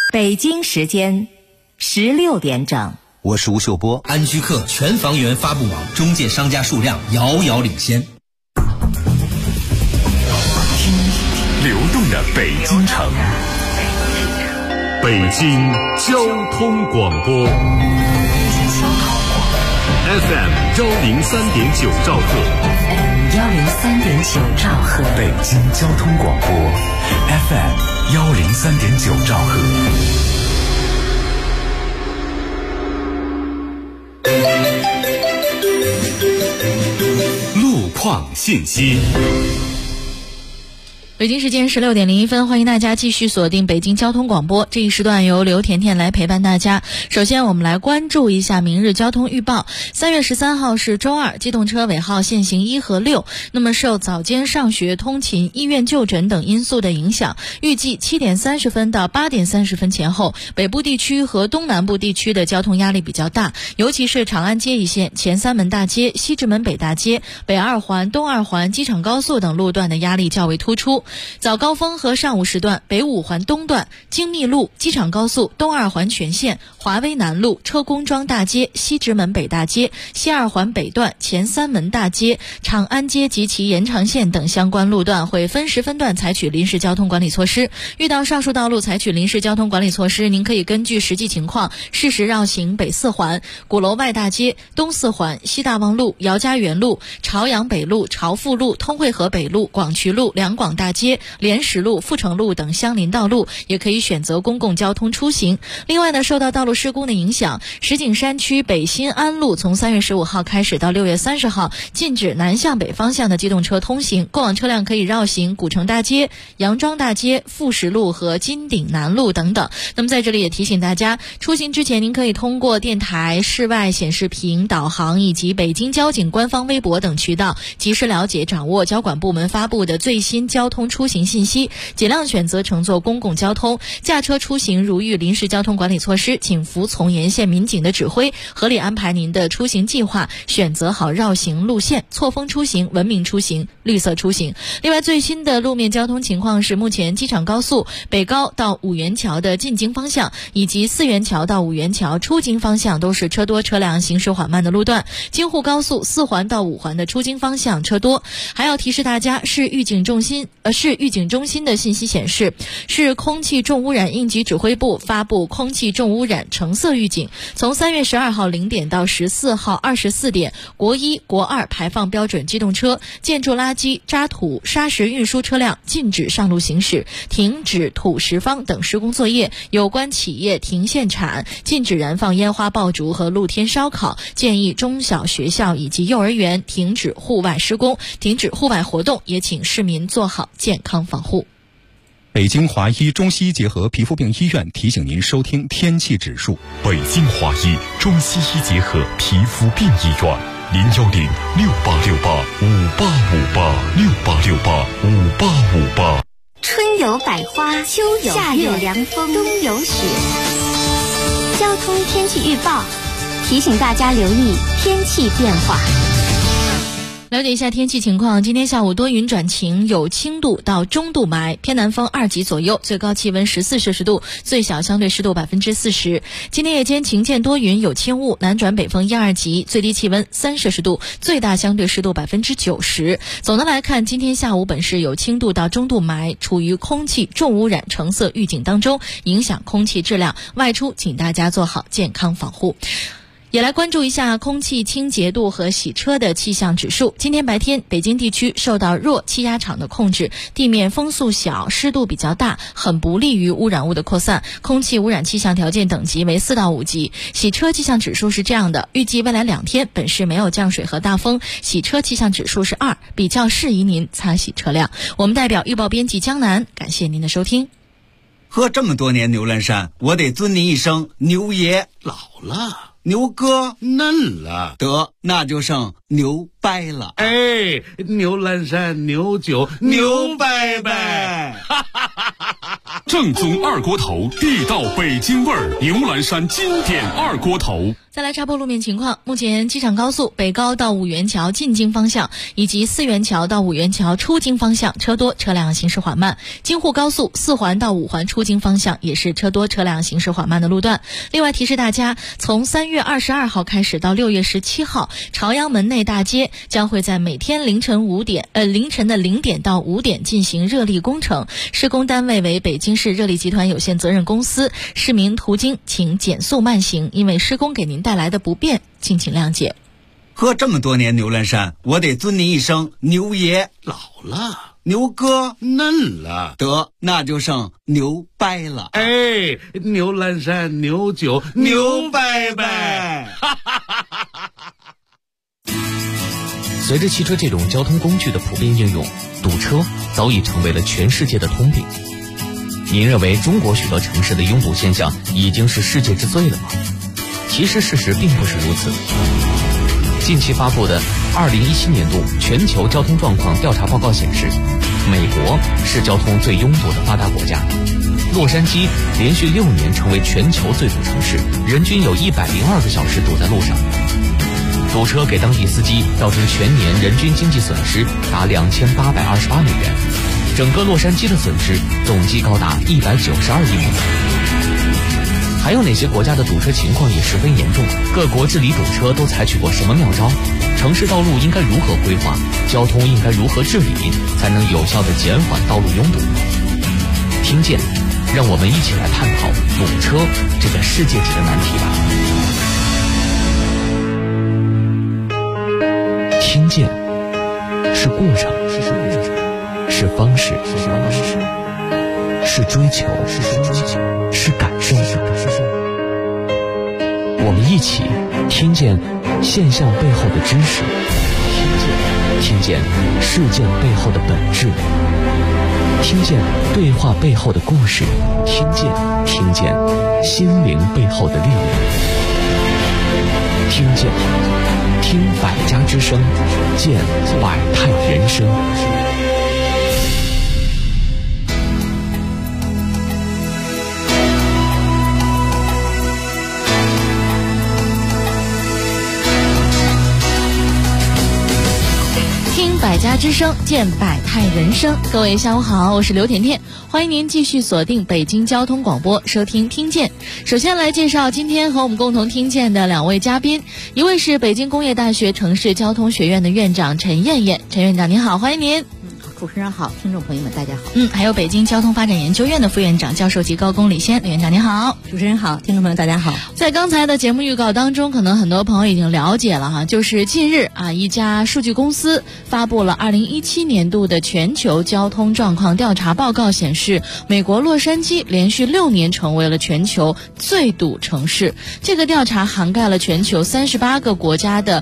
北京时间16点整， 我是吴秀波。 安居客全房源发布网中介商家数量遥遥领先。 听流动的北京城，北京交通广播 FM 103.9兆赫 103.9兆赫， 北京交通广播 FM 103.9兆赫。路况信息。 北京时间16点01分，欢迎大家继续锁定北京交通广播。这一时段由刘甜甜来陪伴大家。首先我们来关注一下明日交通预报。3月13号是周二，机动车尾号限行1和6。那么受早间上学、通勤、医院就诊等因素的影响，预计7点30分到8点30分前后，北部地区和东南部地区的交通压力比较大，尤其是长安街一线、前三门大街、西直门北大街、北二环、东二环、机场高速等路段的压力较为突出。早高峰和上午时段，北五环东段、精密路、机场高速、东二环全线、华威南路、车公庄大街、西直门北大街、西二环北段、前三门大街、长安街及其延长线等相关路段会分时分段采取临时交通管理措施。遇到上述道路采取临时交通管理措施，您可以根据实际情况适时绕行北四环、鼓楼外大街、东四环、西大望路、姚家园路、朝阳北路、朝富路、通惠河北路、广渠路、两广大街、莲石路、富城路等相邻道路，也可以选择公共交通出行。另外呢，受到道路施工的影响，石景山区北新安路从3月15号开始到6月30号禁止南向北方向的机动车通行，过往车辆可以绕行古城大街、杨庄大街、富石路和金鼎南路等等。那么在这里也提醒大家，出行之前您可以通过电台、室外显示屏、导航以及北京交警官方微博等渠道及时了解掌握交管部门发布的最新交通出行信息，尽量选择乘坐公共交通。驾车出行如遇临时交通管理措施，请服从沿线民警的指挥，合理安排您的出行计划，选择好绕行路线，错峰出行、文明出行、绿色出行。另外，最新的路面交通情况是，目前机场高速北高到五元桥的进京方向以及四元桥到五元桥出京方向都是车多车辆行驶缓慢的路段。京沪高速4环到5环的出京方向车多。还要提示大家，市预警中心的信息显示，市空气重污染应急指挥部发布空气重污染橙色预警，从3月12号0点到14号24点，国1、国2排放标准机动车、建筑垃圾、渣土、砂石运输车辆禁止上路行驶，停止土石方等施工作业，有关企业停限产，禁止燃放烟花爆竹和露天烧烤，建议中小学校以及幼儿园停止户外施工，停止户外活动，也请市民做好健康防护。 北京华医中西医结合皮肤病医院提醒您收听天气指数。 北京华医中西医结合皮肤病医院，010-6868-5858，6868-5858。 春有百花，秋有夏有凉风，冬有雪。交通天气预报提醒大家留意天气变化。 了解一下天气情况，今天下午多云转晴，有轻度到中度霾，偏南风2级左右，最高气温14摄氏度，最小相对湿度40%。今天夜间晴间多云，有轻雾，南转北风1、2级，最低气温3摄氏度，最大相对湿度90%。总的来看，今天下午本市有轻度到中度霾，处于空气重污染橙色预警当中，影响空气质量，外出请大家做好健康防护。也来关注一下空气清洁度和洗车的气象指数。今天白天，北京地区受到弱气压场的控制，地面风速小，湿度比较大，很不利于污染物的扩散，空气污染气象条件等级为4到5级。洗车气象指数是这样的，预计未来2天本市没有降水和大风，洗车气象指数是2，比较适宜您擦洗车辆。我们代表预报编辑江南，感谢您的收听。 喝这么多年牛栏山，我得尊您一声牛爷。 老了， 牛哥嫩了， 得那就剩牛掰了。 哎，牛栏山牛酒牛掰掰，哈哈哈哈哈哈。 正宗二锅头，地道北京味儿，牛栏山经典二锅头。 再来插播路面情况，目前机场高速北高到五元桥进京方向以及四元桥到五元桥出京方向车多，车辆行驶缓慢。京沪高速四环到五环出京方向也是车多，车辆行驶缓慢的路段。另外提示大家，从3月22号开始到6月17号，朝阳门内大街将会在每天凌晨的0点到5点进行热力工程，施工单位为北京市热力集团有限责任公司。市民途经请减速慢行，因为施工给您带来的不便，敬请谅解。 喝这么多年牛栏山，我得尊您一声牛爷。 老了， 牛哥嫩了， 得那就剩牛掰了。 哎，牛栏山牛酒牛掰掰。 随着汽车这种交通工具的普遍应用，堵车早已成为了全世界的通病。您认为中国许多城市的拥堵现象已经是世界之最了吗？其实事实并不是如此。近期发布的2017年度全球交通状况调查报告显示，美国是交通最拥堵的发达国家。洛杉矶连续6年成为全球最堵城市，人均有102个小时堵在路上。堵车给当地司机造成全年人均经济损失达2828美元，整个洛杉矶的损失总计高达192亿美元。还有哪些国家的堵车情况也十分严重？各国治理堵车都采取过什么妙招？城市道路应该如何规划？交通应该如何治理，才能有效地减缓道路拥堵？听见，让我们一起来探讨堵车这个世界级的难题吧。听见，是过程，是方式，是追求，是感受。我们一起听见现象背后的知识，听见事件背后的本质，听见对话背后的故事，听见心灵背后的力量，听百家之声，见百态人生。 百家之声，见百态人生。各位下午好，我是刘甜甜，欢迎您继续锁定北京交通广播，收听听见。首先来介绍今天和我们共同听见的2位嘉宾，一位是北京工业大学城市交通学院的院长陈艳艳，陈院长您好，欢迎您。 主持人好，听众朋友们大家好。 还有北京交通发展研究院的副院长、教授级高工李先，李院长您好。 主持人好，听众朋友大家好。 在刚才的节目预告当中，可能很多朋友已经了解了哈，就是近日一家数据公司发布了2017年度的全球交通状况调查报告，显示美国洛杉矶连续6年成为了全球最堵城市。这个调查涵盖了全球38个国家的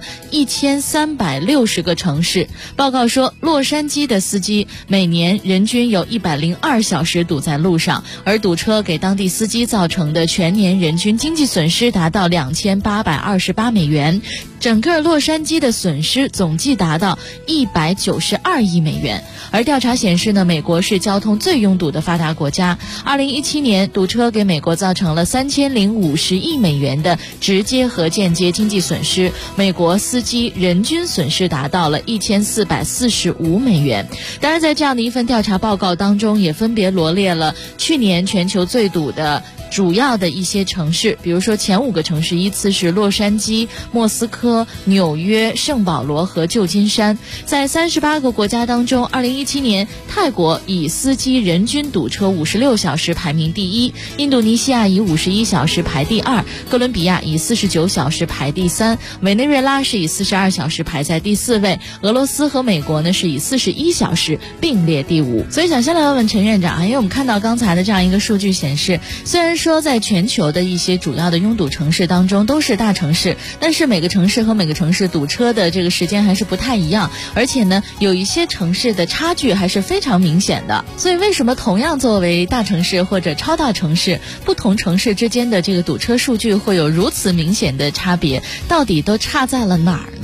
1360个城市。报告说，洛杉矶的司机每年人均有102小时堵在路上，而堵车给当地司机造成的全年人均经济损失达到2828美元，整个洛杉矶的损失总计达到192亿美元。而调查显示呢，美国是交通最拥堵的发达国家。2017年，堵车给美国造成了3050亿美元的直接和间接经济损失，美国司机人均损失达到了1445美元。当然，在这样的一份调查报告当中，也分别罗列了去年全球最堵的主要的一些城市，比如说前5个城市依次是洛杉矶、莫斯科、纽约、圣保罗和旧金山。在38个国家当中，2017年泰国以司机人均堵车56小时排名第1，印度尼西亚以51小时排第2，哥伦比亚以49小时排第3，委内瑞拉是以42小时排在第4位，俄罗斯和美国呢是以41小时并列第5。所以想先来问问陈院长，因为我们看到刚才的这样一个数据显示，虽然说在全球的一些主要的拥堵城市当中都是大城市，但是每个城市和每个城市堵车的这个时间还是不太一样，而且呢有一些城市的差距还是非常明显的。所以为什么同样作为大城市或者超大城市，不同城市之间的这个堵车数据会有如此明显的差别，到底都差在了哪儿呢？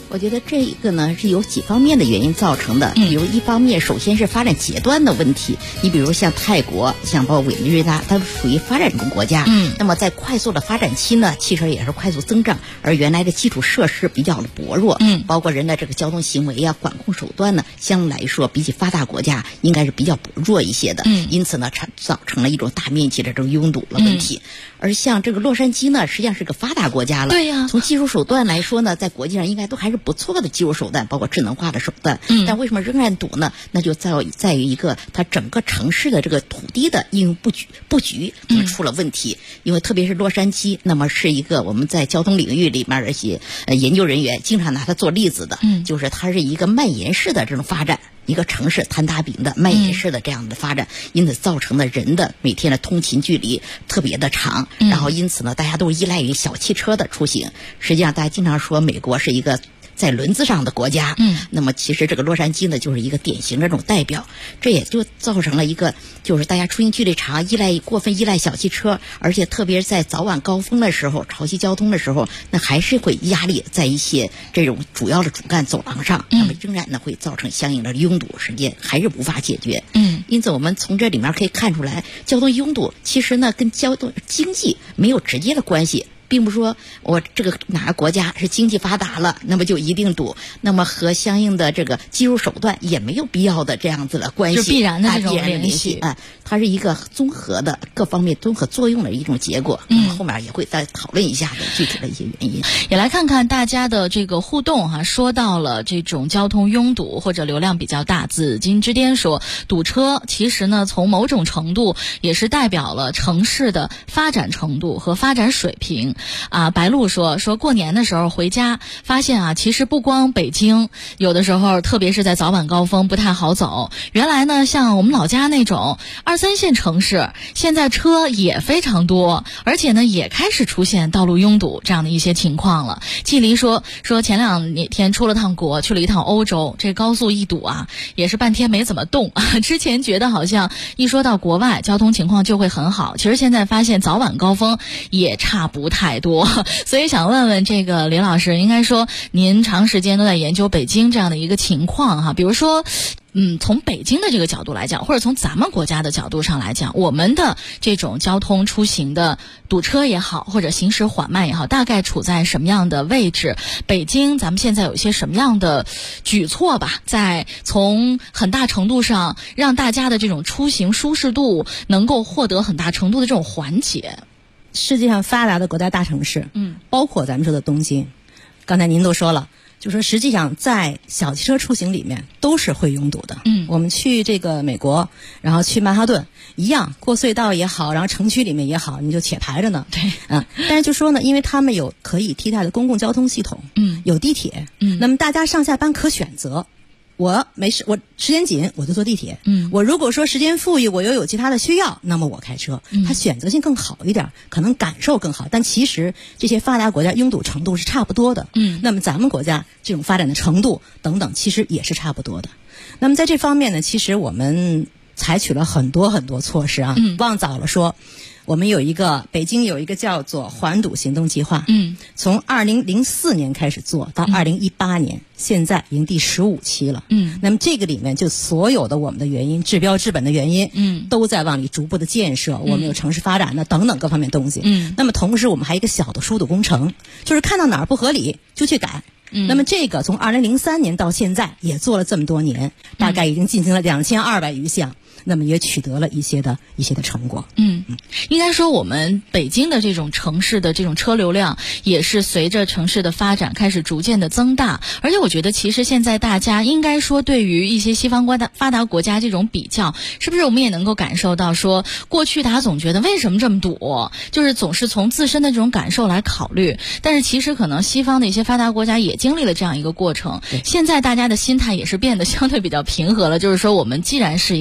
我觉得这个呢是有几方面的原因造成的，比如一方面首先是发展阶段的问题，你比如像泰国，像包括委内瑞拉，它属于发展中国家，那么在快速的发展期呢，汽车也是快速增长，而原来的基础设施比较的薄弱，包括人的这个交通行为啊、管控手段呢，相对来说比起发达国家应该是比较薄弱一些的，因此呢，造成了一种大面积的这种拥堵的问题。而像这个洛杉矶呢，实际上是个发达国家了，对呀，从技术手段来说呢，在国际上应该都还是不错的技术手段，包括智能化的手段，但为什么仍然堵呢？那就在于一个它整个城市的这个土地的应用布局出了问题，因为特别是洛杉矶，那么是一个我们在交通领域里面的一些研究人员经常拿它做例子的，就是它是一个蔓延式的这种发展。一个城市摊大饼的蔓延式的这样的发展，因此造成了人的每天的通勤距离特别的长，然后因此呢，大家都依赖于小汽车的出行。实际上，大家经常说美国是一个在轮子上的国家，那么其实这个洛杉矶呢，就是一个典型的这种代表。这也就造成了一个，就是大家出行距离长，过分依赖小汽车，而且特别是在早晚高峰的时候、潮汐交通的时候，那还是会压力在一些这种主要的主干走廊上，那么仍然呢会造成相应的拥堵时间，还是无法解决。因此我们从这里面可以看出来，交通拥堵其实呢跟交通经济没有直接的关系。并不说我这个哪个国家是经济发达了，那么就一定堵，那么和相应的这个技术手段也没有必要的这样子的关系， 就必然的这种联系它是一个综合的各方面综合作用的一种结果。后面也会再讨论一下的具体的一些原因， 也来看看大家的这个互动哈。说到了这种交通拥堵或者流量比较大，紫金之巅说，堵车其实呢从某种程度也是代表了城市的发展程度和发展水平。白露说过年的时候回家发现其实不光北京，有的时候特别是在早晚高峰不太好走。原来呢像我们老家那种2、3线城市，现在车也非常多，而且呢也开始出现道路拥堵这样的一些情况了。季离说前2天出了趟国，去了一趟欧洲，这高速一堵也是半天没怎么动。之前觉得好像一说到国外交通情况就会很好，其实现在发现早晚高峰也差不太多。所以想问问这个李老师，应该说您长时间都在研究北京这样的一个情况比如说从北京的这个角度来讲，或者从咱们国家的角度上来讲，我们的这种交通出行的堵车也好，或者行驶缓慢也好，大概处在什么样的位置？北京咱们现在有一些什么样的举措吧，在从很大程度上让大家的这种出行舒适度能够获得很大程度的这种缓解。 世界上发达的国家大城市，包括咱们说的东京，刚才您都说了，就说实际上在小汽车出行里面都是会拥堵的。我们去这个美国，然后去曼哈顿一样，过隧道也好，然后城区里面也好，你就且排着呢。对，但是就说呢，因为他们有可以替代的公共交通系统，有地铁，那么大家上下班可选择。我没事，我时间紧我就坐地铁。我如果说时间富裕，我又有其他的需要，那么我开车。它选择性更好一点，可能感受更好。但其实这些发达国家拥堵程度是差不多的。那么咱们国家这种发展的程度等等，其实也是差不多的。那么在这方面呢，其实我们采取了很多很多措施往早了说。我们北京有一个叫做环堵行动计划，从2004年开始做到2018年，现在已经第15期了。那么这个里面就所有的我们的原因，治标治本的原因，都在往里逐步的建设。我们有城市发展的等等各方面东西。那么同时我们还有一个小的疏堵工程，就是看到哪儿不合理就去改。那么这个从2003年到现在也做了这么多年，大概已经进行了2200余项。那么也取得了一些的成果。 应该说我们北京的这种城市的这种车流量也是随着城市的发展开始逐渐的增大，而且我觉得其实现在大家应该说对于一些西方发达国家这种比较，是不是我们也能够感受到说，过去大家总觉得为什么这么堵，就是总是从自身的这种感受来考虑，但是其实可能西方的一些发达国家也经历了这样一个过程，现在大家的心态也是变得相对比较平和了，就是说我们既然是一个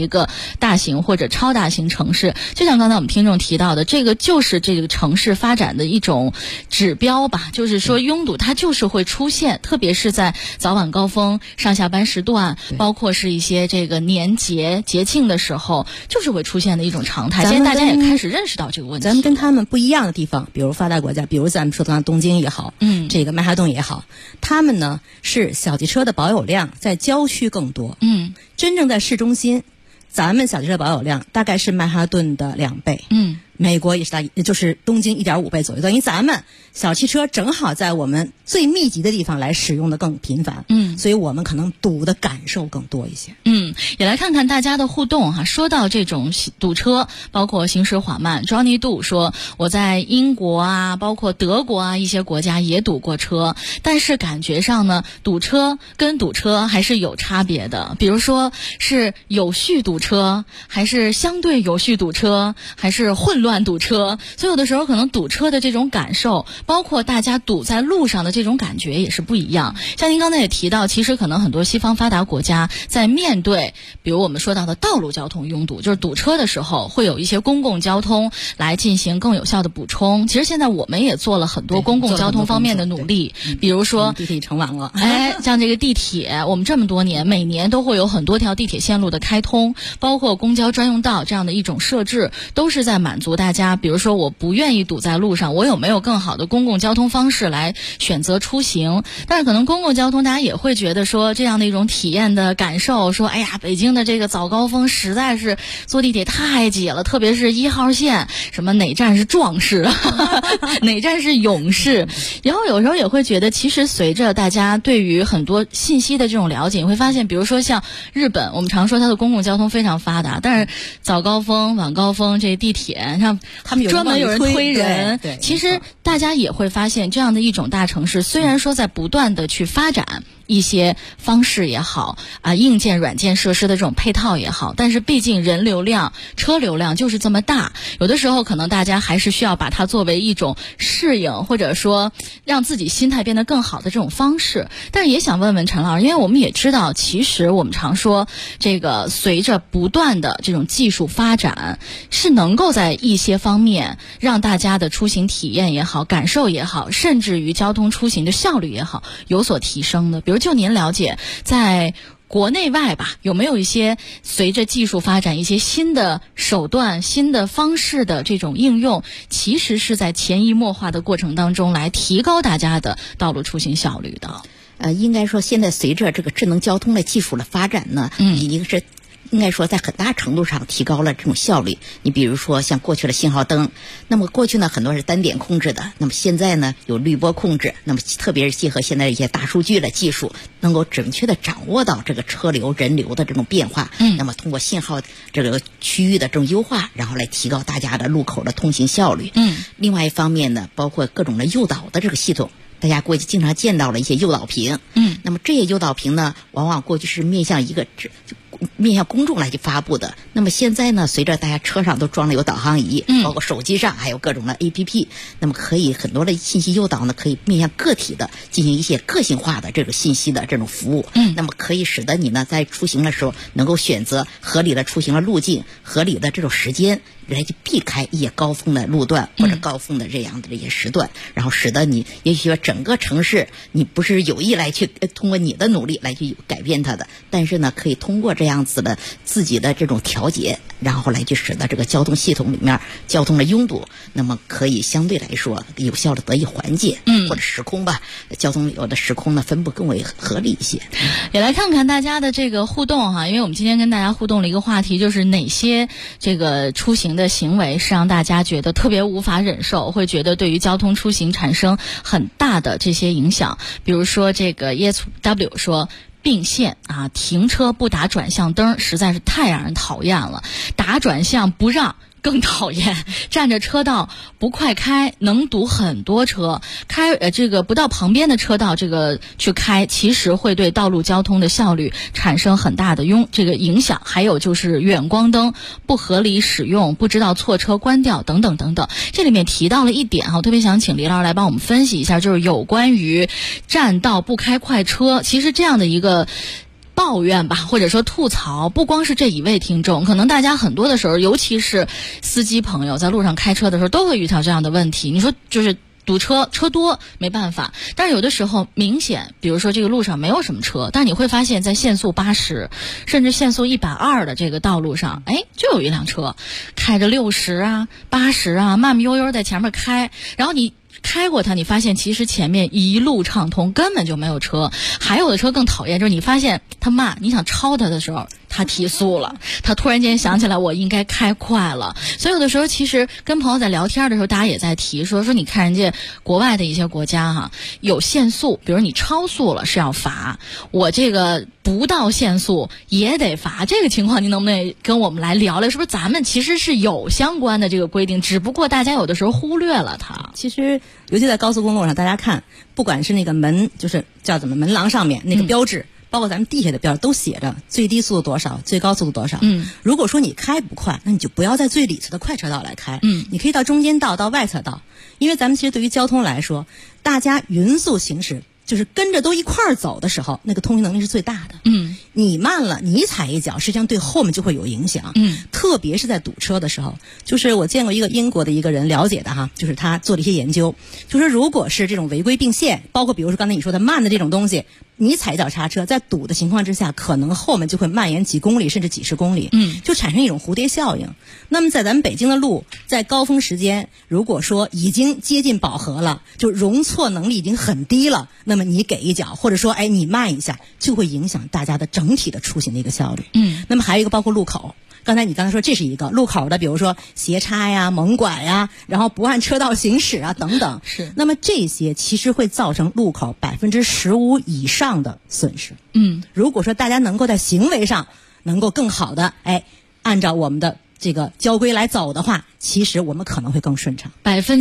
大型或者超大型城市。就像刚才我们听众提到的，这个就是这个城市发展的一种指标吧，就是说拥堵它就是会出现，特别是在早晚高峰、上下班时段，包括是一些这个年节庆的时候，就是会出现的一种常态。现在大家也开始认识到这个问题。 咱们跟他们不一样的地方，比如发达国家，比如咱们说的东京也好，这个曼哈顿也好，他们呢是小汽车的保有量在郊区更多，真正在市中心，咱们小汽车保有量大概是曼哈顿的2倍，美国也是就是东京1.5倍左右，等于咱们小汽车正好在我们最密集的地方来使用的更频繁，所以我们可能堵的感受更多一些。 也来看看大家的互动哈。说到这种堵车，包括行驶缓慢 ，Johnny Do 说我在英国啊，包括德国啊一些国家也堵过车，但是感觉上呢，堵车跟堵车还是有差别的。比如说是有序堵车，还是相对有序堵车，还是混乱堵车，所以有的时候可能堵车的这种感受，包括大家堵在路上的这种感觉也是不一样。像您刚才也提到，其实可能很多西方发达国家在面对比如我们说到的道路交通拥堵，就是堵车的时候，会有一些公共交通来进行更有效的补充。其实现在我们也做了很多公共交通方面的努力，比如说地铁成网了， 像这个地铁，我们这么多年每年都会有很多条地铁线路的开通，包括公交专用道这样的一种设置，都是在满足大家，比如说我不愿意堵在路上，我有没有更好的公共交通方式来选择出行。但是可能公共交通大家也会觉得说这样的一种体验的感受，说哎呀，北京的这个早高峰实在是坐地铁太挤了，特别是1号线，什么哪站是壮士哪站是勇士。然后有时候也会觉得，其实随着大家对于很多信息的这种了解，你会发现比如说像日本，我们常说它的公共交通非常发达，但是早高峰晚高峰这地铁上他们专门有人推人， 对， 其实大家也会发现这样的一种大城市，虽然说在不断的去发展一些方式也好硬件软件设施的这种配套也好，但是毕竟人流量车流量就是这么大，有的时候可能大家还是需要把它作为一种适应，或者说让自己心态变得更好的这种方式。但是也想问问陈老师，因为我们也知道，其实我们常说这个随着不断的这种技术发展，是能够在一些方面让大家的出行体验也好，感受也好，甚至于交通出行的效率也好有所提升的。比如就您了解，在国内外吧，有没有一些随着技术发展一些新的手段、新的方式的这种应用，其实是在潜移默化的过程当中来提高大家的道路出行效率的？ 应该说现在随着这个智能交通的技术的发展呢，已经是应该说在很大程度上提高了这种效率。你比如说像过去的信号灯，那么过去呢很多是单点控制的，那么现在呢有滤波控制，那么特别是结合现在一些大数据的技术，能够准确的掌握到这个车流人流的这种变化，那么通过信号这个区域的这种优化，然后来提高大家的路口的通行效率。另外一方面呢，包括各种的诱导的这个系统，大家过去经常见到了一些诱导屏，那么这些诱导屏呢，往往过去是面向公众来去发布的。那么现在呢，随着大家车上都装了有导航仪，包括手机上还有各种的 APP， 那么可以很多的信息诱导呢，可以面向个体的进行一些个性化的这种信息的这种服务。那么可以使得你呢在出行的时候能够选择合理的出行的路径，合理的这种时间来去避开一些高峰的路段或者高峰的这样的这些时段，然后使得你也许说整个城市你不是有意来去通过你的努力来去改变它的，但是呢可以通过这样子的自己的这种调节，然后来去使得这个交通系统里面交通的拥堵，那么可以相对来说有效的得以缓解，或者时空吧，交通有的时空呢分布更为合理一些。 也来看看大家的这个互动哈，因为我们今天跟大家互动了一个话题，就是哪些这个出行的行为是让大家觉得特别无法忍受，会觉得对于交通出行产生很大的这些影响。比如说这个 ESW 说并线停车不打转向灯实在是太让人讨厌了，打转向不让更讨厌，占着车道不快开，能堵很多车。这个不到旁边的车道这个去开，其实会对道路交通的效率产生很大的这个影响。还有就是远光灯不合理使用，不知道错车关掉等等等等。这里面提到了一点我特别想请李老师来帮我们分析一下，就是有关于占道不开快车。其实这样的一个抱怨吧，或者说吐槽，不光是这一位听众，可能大家很多的时候，尤其是司机朋友在路上开车的时候，都会遇到这样的问题。你说就是堵车，车多没办法，但是有的时候明显，比如说这个路上没有什么车，但是你会发现在限速80甚至限速120的这个道路上，就有一辆车开着60啊80啊，慢慢悠悠在前面开，然后你开过它，你发现其实前面一路畅通，根本就没有车。还有的车更讨厌，就是你发现它慢，你想超它的时候，它提速了，它突然间想起来我应该开快了。所以有的时候其实跟朋友在聊天的时候，大家也在提说你看人家国外的一些国家有限速，比如你超速了是要罚，我这个不到限速也得罚，这个情况您能不能跟我们来聊聊？是不是咱们其实是有相关的这个规定，只不过大家有的时候忽略了它。 其实尤其在高速公路上，大家看，不管是那个门，就是叫怎么门廊上面那个标志，包括咱们地下的标志都写着最低速度多少，最高速度多少。如果说你开不快，那你就不要在最里侧的快车道来开，你可以到中间道，到外侧道。因为咱们其实对于交通来说，大家匀速行驶，就是跟着都一块儿走的时候，那个通行能力是最大的。你慢了，你踩一脚，实际上对后面就会有影响。特别是在堵车的时候，就是我见过一个英国的一个人了解的就是他做了一些研究，就是如果是这种违规并线，包括比如说刚才你说的慢的这种东西，你踩一脚刹车，在堵的情况之下，可能后面就会蔓延几公里甚至几十公里，就产生一种蝴蝶效应。那么在咱们北京的路，在高峰时间，如果说已经接近饱和了，就容错能力已经很低了，那么你给一脚，或者说你慢一下，就会影响大家的整体的出行的一个效率。那么还有一个包括路口。刚才说这是一个路口的，比如说斜插呀、猛拐呀，然后不按车道行驶啊等等。 是。 那么这些其实会造成路口15%以上的损失。如果说大家能够在行为上能够更好的按照我们的这个交规来走的话，其实我们可能会更顺畅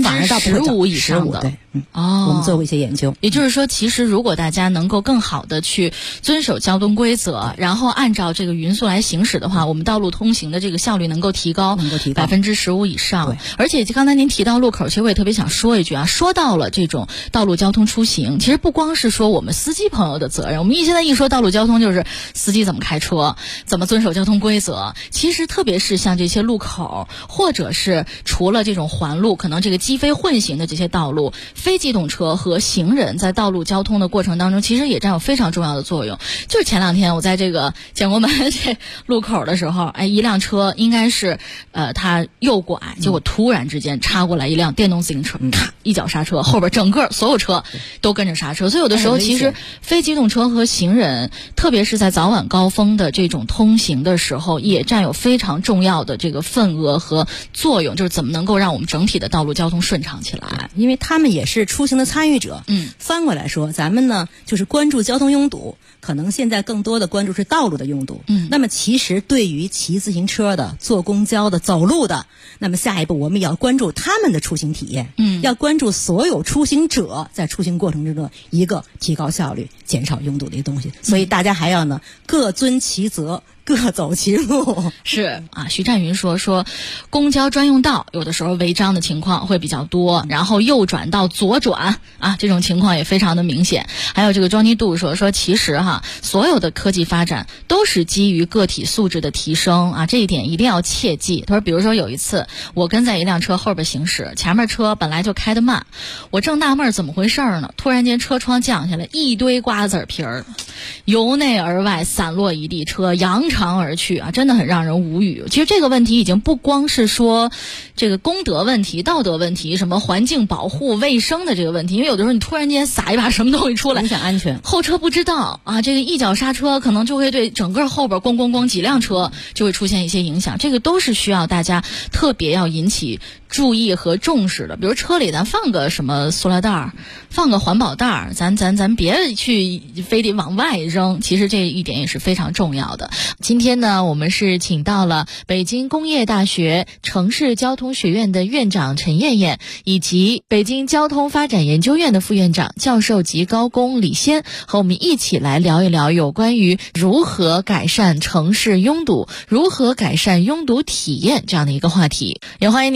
，15%以上的。 对，我们做过一些研究。 也就是说，其实如果大家能够更好的去遵守交通规则，然后按照这个匀速来行驶的话，我们道路通行的这个效率能够提高15%以上。而且刚才您提到路口，其实我也特别想说一句说到了这种道路交通出行，其实不光是说我们司机朋友的责任，我们现在一说道路交通，就是司机怎么开车，怎么遵守交通规则。其实特别是像这些路口，或者是除了这种环路，可能这个机非混行的这些道路，非机动车和行人在道路交通的过程当中，其实也占有非常重要的作用。就是前两天我在这个建国门这路口的时候，一辆车应该是他右拐，结果突然之间插过来一辆电动自行车，咔一脚刹车，后边整个所有车都跟着刹车。所以有的时候其实非机动车和行人，特别是在早晚高峰的这种通行的时候，也占有非常重要的这个份额和作用，就是怎么能够让我们整体的道路交通顺畅起来。 因为他们也是出行的参与者。翻过来说，咱们呢就是关注交通拥堵，可能现在更多的关注是道路的拥堵。那么其实对于骑自行车的、坐公交的、走路的，那么下一步我们也要关注他们的出行体验。要关注所有出行者在出行过程之中一个提高效率、减少拥堵的一个东西。所以大家还要呢各遵其责，各走其路。 是徐占云说公交专用道有的时候违章的情况会比较多，然后右转到左转这种情况也非常的明显。还有这个 Johnny Do 说其实所有的科技发展都是基于个体素质的提升这一点一定要切记。他说比如说有一次我跟在一辆车后边行驶，前面车本来就开得慢，我正纳闷怎么回事呢，突然间车窗降下来一堆瓜子皮儿，由内而外散落一地，车扬长而去真的很让人无语。其实这个问题已经不光是说这个公德问题、道德问题，什么环境保护、卫生的这个问题，因为有的时候你突然间撒一把什么东西出来， 影响安全， 后车不知道这个一脚刹车可能就会对整个后边咣几辆车就会出现一些影响。这个都是需要大家特别要引起注意和重视的。比如车里咱放个什么塑料袋，放个环保袋，咱别去非得往外扔，其实这一点也是非常重要的。今天呢，我们是请到了北京工业大学城市交通学院的院长陈燕燕，以及北京交通发展研究院的副院长、教授级高工李先，和我们一起来聊一聊有关于如何改善城市拥堵、如何改善拥堵体验这样的一个话题。也欢迎您继续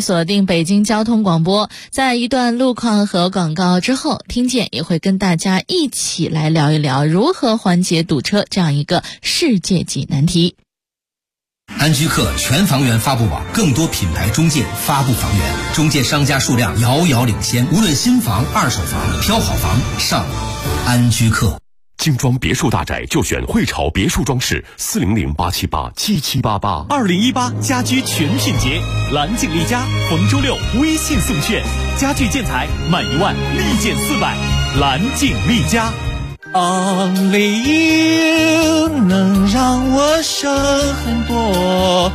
锁定北京交通广播，在一段路况和广告之后，听见也会跟大家一起来聊一聊如何缓解堵车这样一个世界级难题。 安居客全房源发布网，更多品牌中介发布房源，中介商家数量遥遥领先，无论新房、二手房，挑好房上安居客。 精装别墅大宅就选汇潮别墅装饰，400-878-7788。 2018家居全品节，蓝景丽家逢周六微信送券，家具建材满1万立减400，蓝景丽家。Only you 能让我省很多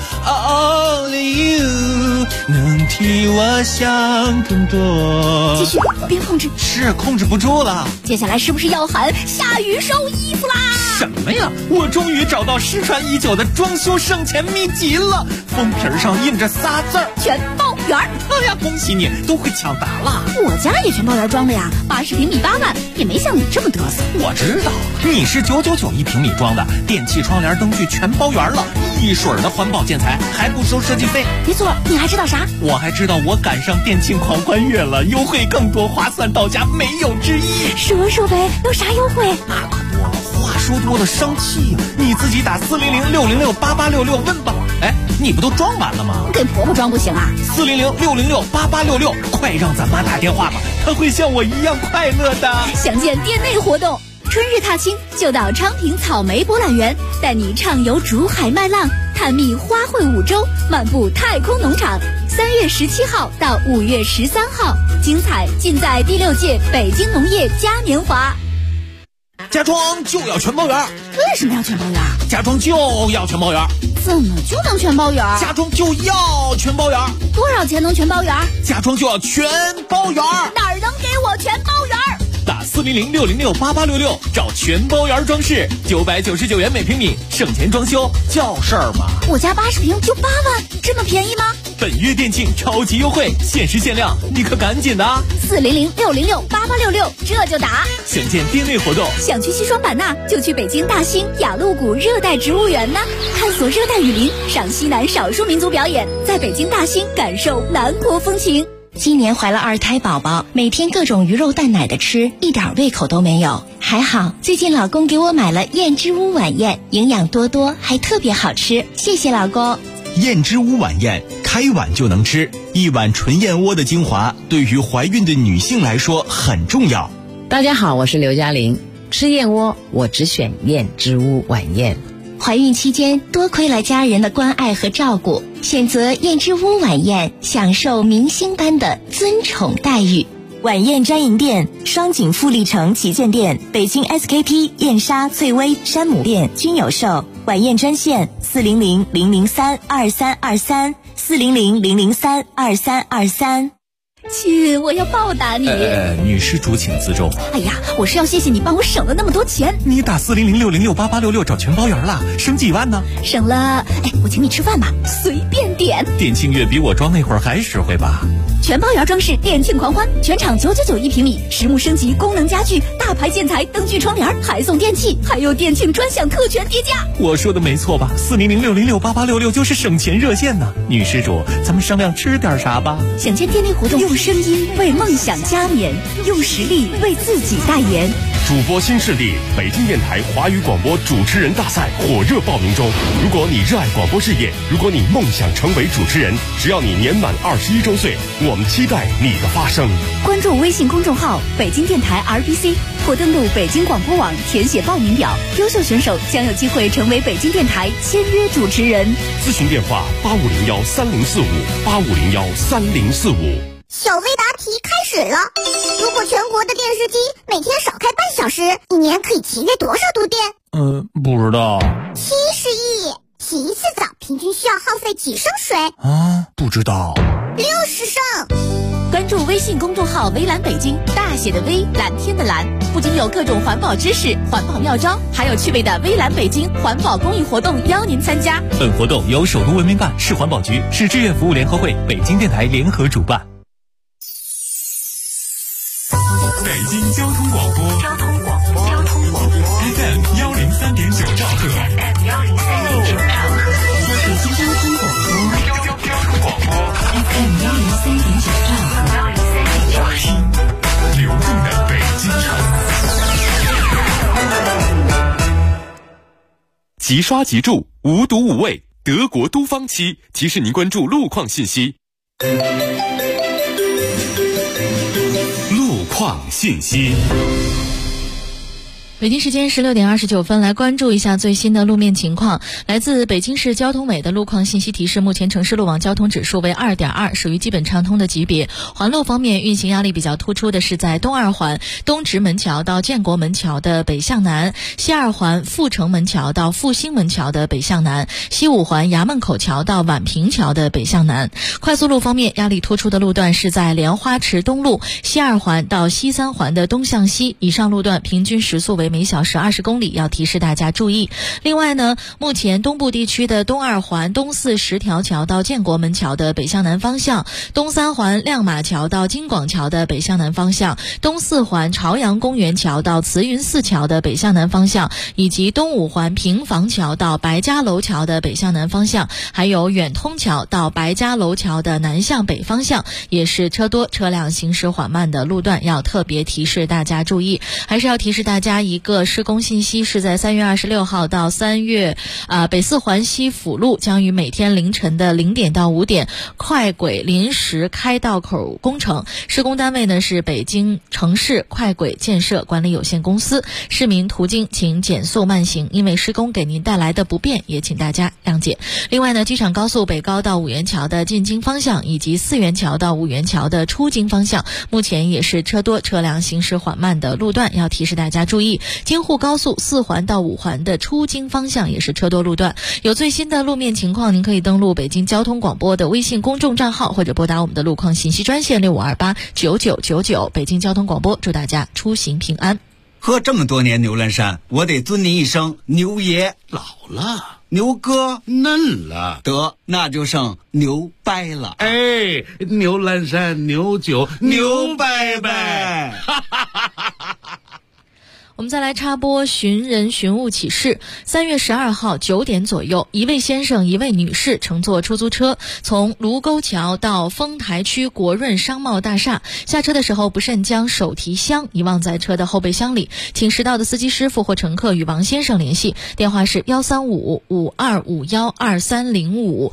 ，Only you 能替我想更多。 继续，别控制。 是控制不住了。 接下来是不是要喊下雨收衣服啦？ 什么呀？我终于找到失传已久的装修省钱秘籍了，封皮上印着仨字儿： 全包圆。 哎呀，恭喜你，都会抢答了。 我家也全包圆装的呀，80平米8万，也没像你这么嘚瑟。 我知道，你是999一平米装的，电器、窗帘、灯具全包圆了，一水儿的环保建材，还不收设计费。 没错，你还知道啥？ 我还知道我赶上电竞狂欢月了，优惠更多，划算到家，没有之一。 说说呗，有啥优惠？ 那可多了，话说多了生气呀！你自己打400-606-8866问吧。哎，你不都装完了吗？ 给婆婆装不行啊 ？400-606-8866，快让咱妈打电话吧，她会像我一样快乐的。 详见店内活动。春日踏青就到昌平草莓博览园，带你畅游竹海麦浪，探秘花卉五洲，漫步太空农场。3月17号到5月13号，精彩尽在第6届北京农业嘉年华。 家装就要全包圆。 为什么要全包圆？ 家装就要全包圆。 怎么就能全包圆？ 家装就要全包圆。 多少钱能全包圆？ 家装就要全包圆。 哪儿能给我全包圆？ 打400-606-8866，找全包圆装饰，999元每平米，省钱装修叫事儿吗？ 我家80平就8万，这么便宜吗？ 本月店庆超级优惠，限时限量，你可赶紧的啊 ！400-606-8866，这就打。 详见店内活动。 想去西双版纳，就去北京大兴雅鹿谷热带植物园呢，探索热带雨林，赏西南少数民族表演，在北京大兴感受南国风情。 今年怀了2胎宝宝，每天各种鱼肉蛋奶的吃，一点胃口都没有。还好最近老公给我买了燕之屋晚宴，营养多多，还特别好吃，谢谢老公。 燕之屋晚宴，开碗就能吃，一碗纯燕窝的精华，对于怀孕的女性来说很重要。 大家好，我是刘嘉玲，吃燕窝我只选燕之屋晚宴。 怀孕期间多亏了家人的关爱和照顾，选择燕之屋晚宴，享受明星般的尊宠待遇。 晚宴专营店：双井富力城旗舰店、北京 SKP、燕莎、翠微、山姆店均有售。晚宴专线400-003-2323 400-003-2323。 亲，我要报答你。 女施主请自重。 哎呀，我是要谢谢你帮我省了那么多钱。 你打400-606-8866找全包圆了，省几万呢？ 省了，我请你吃饭吧，随便点。 店庆月比我装那会儿还实惠吧？ 全包圆装饰店庆狂欢，全场999一平米，实木升级功能家具，大牌建材，灯具窗帘，还送电器，还有店庆专享特权叠加。 我说的没错吧？400-606-8866就是省钱热线呢。女施主，咱们商量吃点啥吧？ 想见店内活动，用声音为梦想加冕，用实力为自己代言。 主播新势力北京电台华语广播主持人大赛火热报名中。如果你热爱广播事业，如果你梦想成为主持人，只要你年满21周岁，我们期待你的发声。 关注微信公众号北京电台 RBC 或登录北京广播网填写报名表，优秀选手将有机会成为北京电台签约主持人。 咨询电话85013045 85013045。 小微答题开始了。如果全国的电视机每天少开半小时，一年可以节约多少度电？ 不知道。 70亿。洗一次澡平均需要耗费几升水？ 不知道。 60升。 关注微信公众号微蓝北京，大写的微，蓝天的蓝，不仅有各种环保知识、环保妙招，还有趣味的微蓝北京环保公益活动邀您参加。 本活动由首都文明办、市环保局、市志愿服务联合会、北京电台联合主办。 北京交通广播FM 103.9兆赫。 FM 103.9兆赫。 北京交通广播 FM 即刷即住，无毒无味，德国都方漆提示您关注路况信息。路况信息。 北京时间16点29分，来关注一下最新的路面情况。来自北京市交通委的路况信息提示，目前城市路网交通指数为 2.2， 属于基本畅通的级别。环路方面，运行压力比较突出的是在东二环东直门桥到建国门桥的北向南，西二环阜成门桥到复兴门桥的北向南，西五环衙门口桥到宛平桥的北向南。快速路方面，压力突出的路段是在莲花池东路西二环到西三环的东向西，以上路段平均时速为每小时20公里，要提示大家注意。另外呢，目前东部地区的东二环东四十条桥到建国门桥的北向南方向，东三环亮马桥到金广桥的北向南方向，东四环朝阳公园桥到慈云寺桥的北向南方向，以及东五环平房桥到白家楼桥的北向南方向，还有远通桥到白家楼桥的南向北方向，也是车多车辆行驶缓慢的路段，要特别提示大家注意。还是要提示大家一个施工信息，是在3月26号到3月北四环西辅路将于每天凌晨的0点到5点快轨临时开道口工程，施工单位呢是北京城市快轨建设管理有限公司。市民途经请减速慢行，因为施工给您带来的不便，也请大家谅解。另外呢，机场高速北高到五元桥的进京方向以及四元桥到五元桥的出京方向，目前也是车多车辆行驶缓慢的路段，要提示大家注意。京沪高速4环到5环的出京方向也是车多路段。有最新的路面情况，您可以登录北京交通广播的微信公众账号，或者拨打我们的路况信息专线65289999。北京交通广播，祝大家出行平安。 喝这么多年牛栏山，我得尊您一声牛爷。 老了， 牛哥嫩了， 得那就剩牛掰了。 哎，牛栏山牛酒牛掰掰。 我们再来插播寻人寻物启事。3月12号9点左右，一位先生一位女士乘坐出租车从卢沟桥到丰台区国润商贸大厦，下车的时候不慎将手提箱遗忘在车的后备箱里，请识到的司机师傅或乘客与王先生联系，电话是135-5251-2305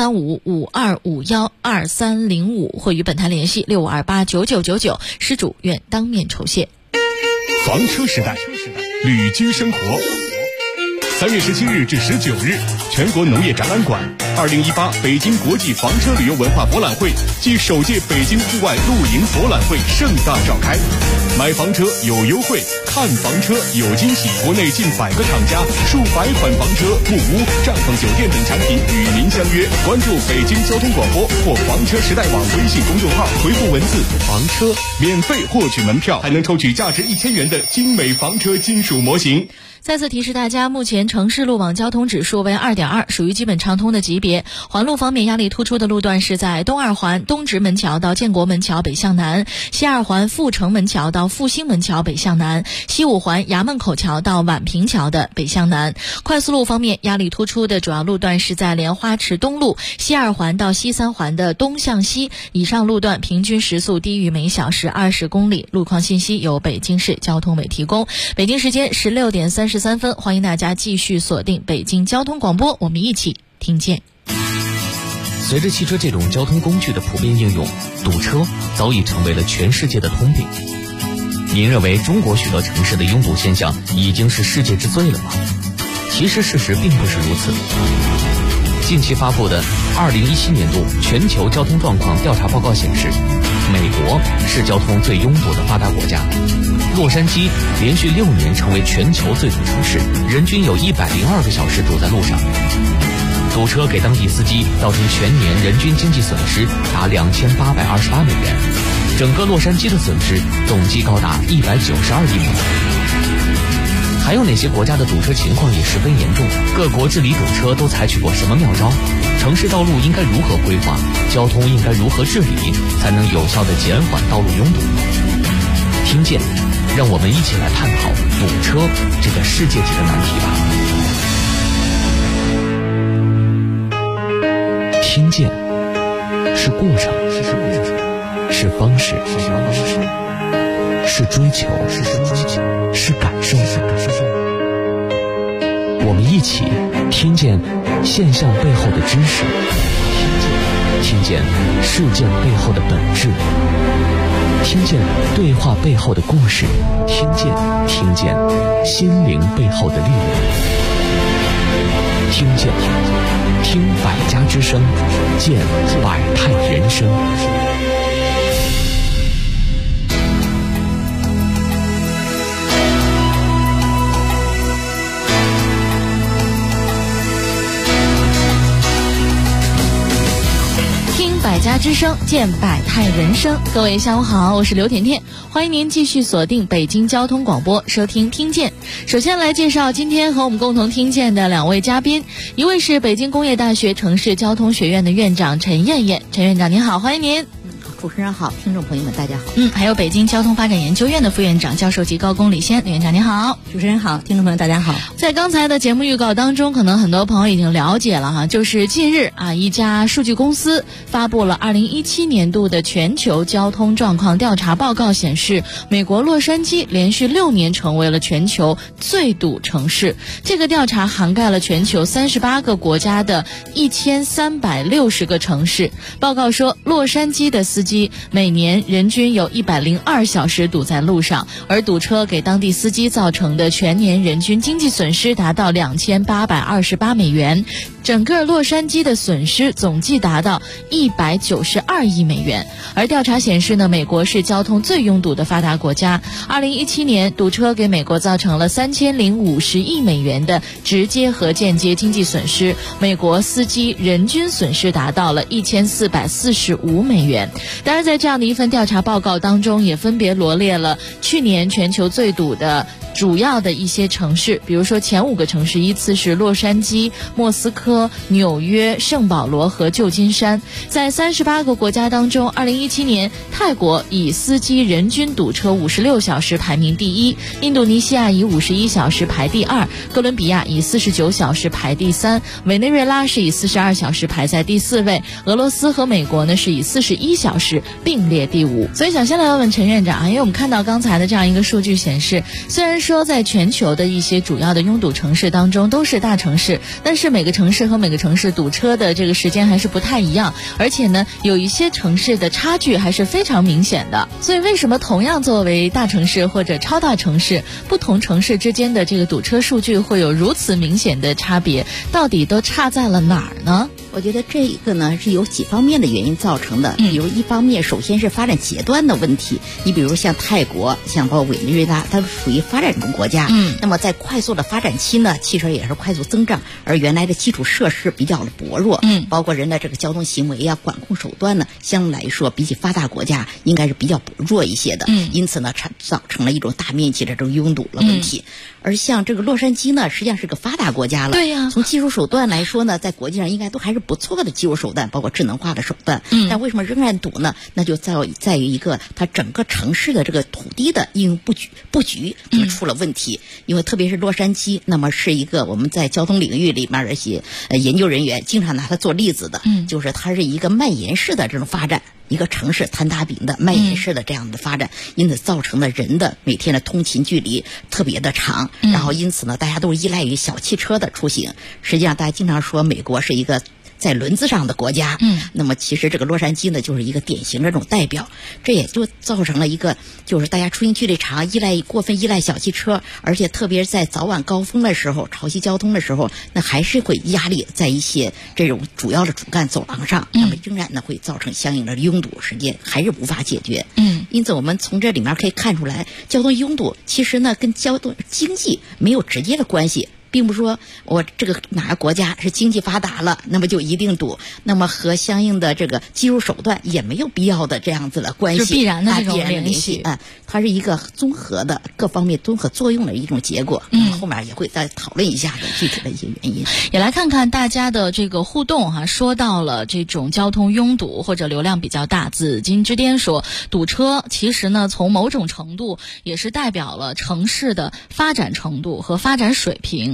135-5251-2305，或与本台联系65289999，失主愿当面酬谢。 房车时代，旅居生活。3月17日至19日，全国农业展览馆2018北京国际房车旅游文化博览会暨首届北京户外露营博览会盛大召开。买房车有优惠，看房车有惊喜，国内近100个厂家、数百款房车、木屋、帐篷酒店等产品与您相约。关注北京交通广播或房车时代网微信公众号，回复文字房车，免费获取门票，还能抽取价值1000元的精美房车金属模型。 再次提示大家，目前城市路网交通指数为 2.2， 属于基本畅通的级别。环路方面，压力突出的路段是在东二环东直门桥到建国门桥北向南，西二环阜成门桥到复兴门桥北向南，西五环衙门口桥到宛平桥的北向南。快速路方面，压力突出的主要路段是在莲花池东路西二环到西三环的东向西，以上路段平均时速低于每小时20公里。路况信息由北京市交通委提供。北京时间16点33分，欢迎大家继续锁定北京交通广播，我们一起听见。 随着汽车这种交通工具的普遍应用，堵车早已成为了全世界的通病。您认为中国许多城市的拥堵现象已经是世界之最了吗？其实事实并不是如此。近期发布的2017年度全球交通状况调查报告显示，美国是交通最拥堵的发达国家，洛杉矶连续6年成为全球最堵城市，人均有102个小时堵在路上。堵车给当地司机造成全年人均经济损失达2828美元，整个洛杉矶的损失总计高达192亿美元。还有哪些国家的堵车情况也十分严重？各国治理堵车都采取过什么妙招？城市道路应该如何规划？交通应该如何治理，才能有效地减缓道路拥堵？听见，让我们一起来探讨堵车这个世界级的难题吧。听见是过程，是方式，是追求，是感受。 我们一起听见现象背后的知识，听见事件背后的本质，听见对话背后的故事，听见心灵背后的力量，听百家之声，见百态人生。 百家之声，见百态人生。各位下午好，我是刘甜甜，欢迎您继续锁定北京交通广播，收听听见。首先来介绍今天和我们共同听见的两位嘉宾，一位是北京工业大学城市交通学院的院长陈艳艳，陈院长您好，欢迎您。 主持人好，听众朋友们大家好。 还有北京交通发展研究院的副院长、教授级高工李先，李院长您好。 主持人好，听众朋友大家好。 在刚才的节目预告当中，可能很多朋友已经了解了哈，就是近日一家数据公司发布了2017年度的全球交通状况调查报告，显示美国洛杉矶连续6年成为了全球最堵城市。这个调查涵盖了全球38个国家的1360个城市。报告说，洛杉矶的司机每年人均有102小时堵在路上，而堵车给当地司机造成的全年人均经济损失达到2828美元，整个洛杉矶的损失总计达到192亿美元。而调查显示呢，美国是交通最拥堵的发达国家。2017年，堵车给美国造成了3050亿美元的直接和间接经济损失，美国司机人均损失达到了1445美元。当然，在这样的一份调查报告当中，也分别罗列了去年全球最堵的主要的一些城市，比如说前5个城市依次是洛杉矶、莫斯科、纽约、圣保罗和旧金山。在38个国家当中，2017年泰国以司机人均堵车56小时排名第一，印度尼西亚以51小时排第2，哥伦比亚以49小时排第3，委内瑞拉是以42小时排在第4位，俄罗斯和美国呢是以41小时并列第5。所以想先来问问陈院长，因为我们看到刚才的这样一个数据显示，虽然说在全球的一些主要的拥堵城市当中都是大城市，但是每个城市和每个城市堵车的这个时间还是不太一样，而且呢有一些城市的差距还是非常明显的。所以为什么同样作为大城市或者超大城市，不同城市之间的这个堵车数据会有如此明显的差别，到底都差在了哪儿呢？ 我觉得这个呢是有几方面的原因造成的。比如一方面，首先是发展阶段的问题。你比如像泰国，像包括委内瑞拉，它属于发展中国家。那么在快速的发展期呢，汽车也是快速增长，而原来的基础设施比较的薄弱。包括人的这个交通行为管控手段呢，相对来说比起发达国家应该是比较薄弱一些的。因此呢，造成了一种大面积的这种拥堵的问题。而像这个洛杉矶呢，实际上是个发达国家了。 对呀。 从技术手段来说呢，在国际上应该都还是不错的技术手段，包括智能化的手段。但为什么仍然堵呢？那就在于一个它整个城市的这个土地的应用布局出了问题。因为特别是洛杉矶，那么是一个我们在交通领域里面的一些研究人员经常拿它做例子的，就是它是一个蔓延式的这种发展。一个城市摊大饼的蔓延式的这样的发展，因此造成了人的每天的通勤距离特别的长，然后因此呢，大家都依赖于小汽车的出行。实际上，大家经常说美国是一个在轮子上的国家，那么其实这个洛杉矶呢，就是一个典型的这种代表。这也就造成了一个，就是大家出行距离长，过分依赖小汽车，而且特别是在早晚高峰的时候，潮汐交通的时候，那还是会压力在一些这种主要的主干走廊上，那么仍然呢会造成相应的拥堵，时间还是无法解决。因此我们从这里面可以看出来，交通拥堵其实呢跟交通经济没有直接的关系。并不是说我这个哪个国家是经济发达了，那么就一定堵，那么和相应的这个技术手段也没有必要的这样子的关系， 就必然的这种联系。 它是一个综合的各方面综合作用的一种结果。后面也会再讨论一下具体的一些原因。 也来看看大家的这个互动哈，说到了这种交通拥堵或者流量比较大。紫金之巅说，堵车其实呢从某种程度也是代表了城市的发展程度和发展水平。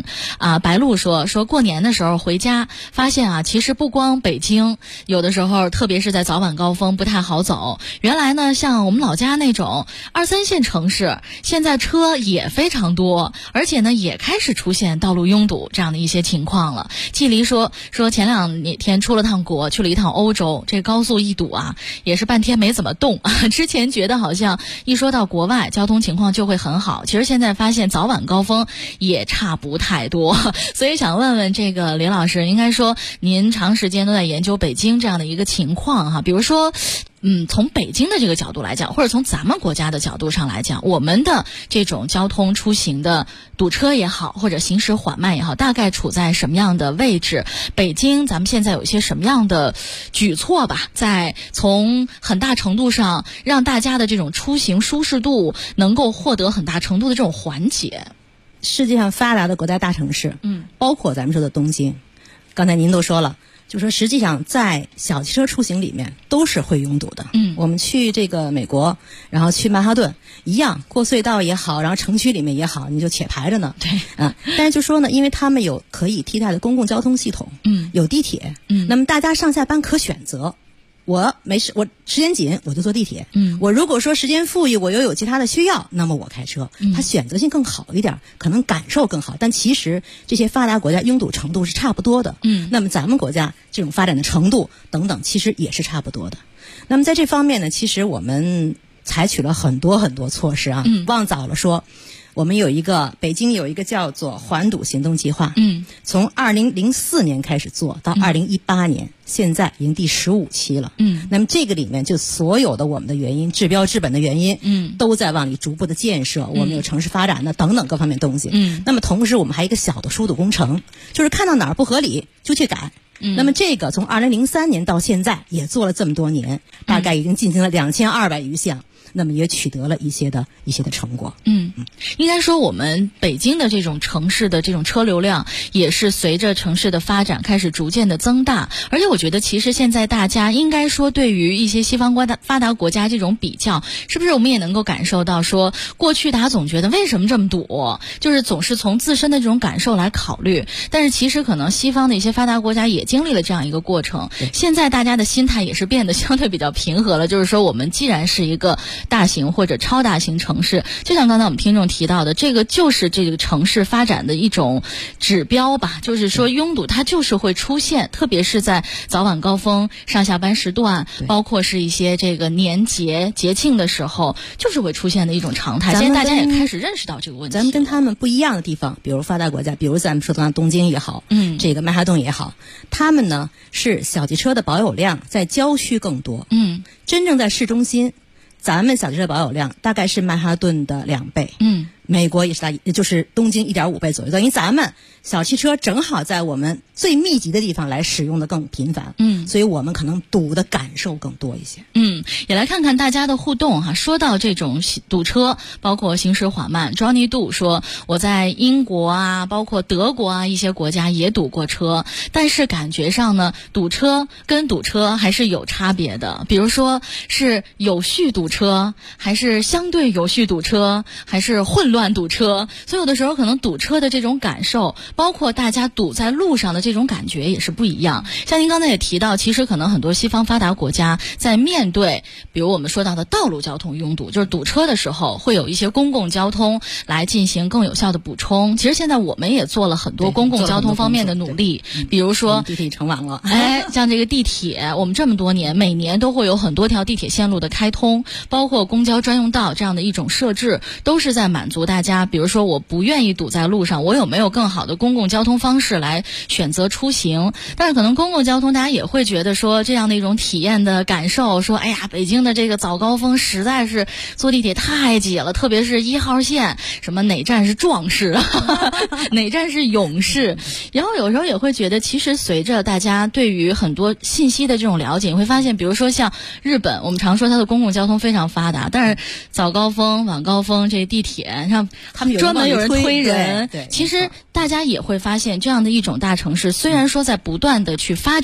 白露说过年的时候回家发现啊，其实不光北京，有的时候特别是在早晚高峰不太好走。原来呢，像我们老家那种2、3线城市，现在车也非常多，而且呢也开始出现道路拥堵这样的一些情况了。季离说前2天出了趟国，去了一趟欧洲，这高速一堵啊，也是半天没怎么动。之前觉得好像一说到国外交通情况就会很好，其实现在发现早晚高峰也差不太多。所以想问问这个李老师，应该说您长时间都在研究北京这样的一个情况哈，比如说从北京的这个角度来讲，或者从咱们国家的角度上来讲，我们的这种交通出行的堵车也好，或者行驶缓慢也好，大概处在什么样的位置？北京咱们现在有一些什么样的举措吧，在从很大程度上让大家的这种出行舒适度能够获得很大程度的这种缓解。 世界上发达的国家大城市，包括咱们说的东京，刚才您都说了，就说实际上在小汽车出行里面都是会拥堵的。我们去这个美国，然后去曼哈顿一样，过隧道也好，然后城区里面也好，你就且排着呢。 对， 但是就说呢，因为他们有可以替代的公共交通系统，有地铁，那么大家上下班可选择。我没事，我时间紧，我就坐地铁。我如果说时间富裕，我又有其他的需要，那么我开车。它选择性更好一点，可能感受更好。但其实这些发达国家拥堵程度是差不多的。那么咱们国家这种发展的程度等等，其实也是差不多的。那么在这方面呢，其实我们采取了很多措施啊。往早了说，我们北京有一个叫做环堵行动计划，从2004年开始做到2018年，现在已经第15期了。那么这个里面就所有的我们的原因，治标治本的原因，都在往里逐步的建设。我们有城市发展的等等各方面东西。那么同时我们还有一个小的疏堵工程，就是看到哪儿不合理就去改。那么这个从2003年到现在也做了这么多年，大概已经进行了2200余项。那么也取得了一些的成果。 应该说我们北京的这种城市的这种车流量也是随着城市的发展开始逐渐的增大，而且我觉得其实现在大家应该说对于一些西方发达国家这种比较，是不是我们也能够感受到说，过去大家总觉得为什么这么堵，就是总是从自身的这种感受来考虑，但是其实可能西方的一些发达国家也经历了这样一个过程，现在大家的心态也是变得相对比较平和了，就是说我们既然是一个大型或者超大型城市，就像刚才我们听众提到的，这个就是这个城市发展的一种指标吧，就是说拥堵它就是会出现，特别是在早晚高峰上下班时段，包括是一些这个年节庆的时候，就是会出现的一种常态。现在大家也开始认识到这个问题。 咱们跟他们不一样的地方，比如发达国家，比如咱们说的东京也好，这个曼哈顿也好，他们呢是小汽车的保有量在郊区更多。真正在市中心，咱们小汽车保有量大概是曼哈顿的2倍。美国也是也就是东京1.5倍左右，等于咱们小汽车正好在我们最密集的地方来使用的更频繁。所以我们可能堵的感受更多一些。 也来看看大家的互动哈。说到这种堵车，包括行驶缓慢 ，Johnny 杜说我在英国啊，包括德国啊一些国家也堵过车，但是感觉上呢，堵车跟堵车还是有差别的。比如说是有序堵车，还是相对有序堵车，还是混乱堵车，所以有的时候可能堵车的这种感受，包括大家堵在路上的这种感觉也是不一样。像您刚才也提到，其实可能很多西方发达国家在面对比如我们说到的道路交通拥堵，就是堵车的时候，会有一些公共交通来进行更有效的补充。其实现在我们也做了很多公共交通方面的努力，比如说地铁成网了， 像这个地铁，我们这么多年每年都会有很多条地铁线路的开通，包括公交专用道这样的一种设置，都是在满足大家，比如说我不愿意堵在路上，我有没有更好的公共交通方式来选择出行。但是可能公共交通大家也会觉得说，这样的一种体验的感受，说哎呀，北京的这个早高峰实在是坐地铁太挤了，特别是1号线，什么哪站是壮士哪站是勇士。然后有时候也会觉得，其实随着大家对于很多信息的这种了解，你会发现比如说像日本，我们常说它的公共交通非常发达，但是早高峰晚高峰这地铁上他们专门有人推人。其实大家也会发现，这样的一种大城市虽然说在不断的去发展，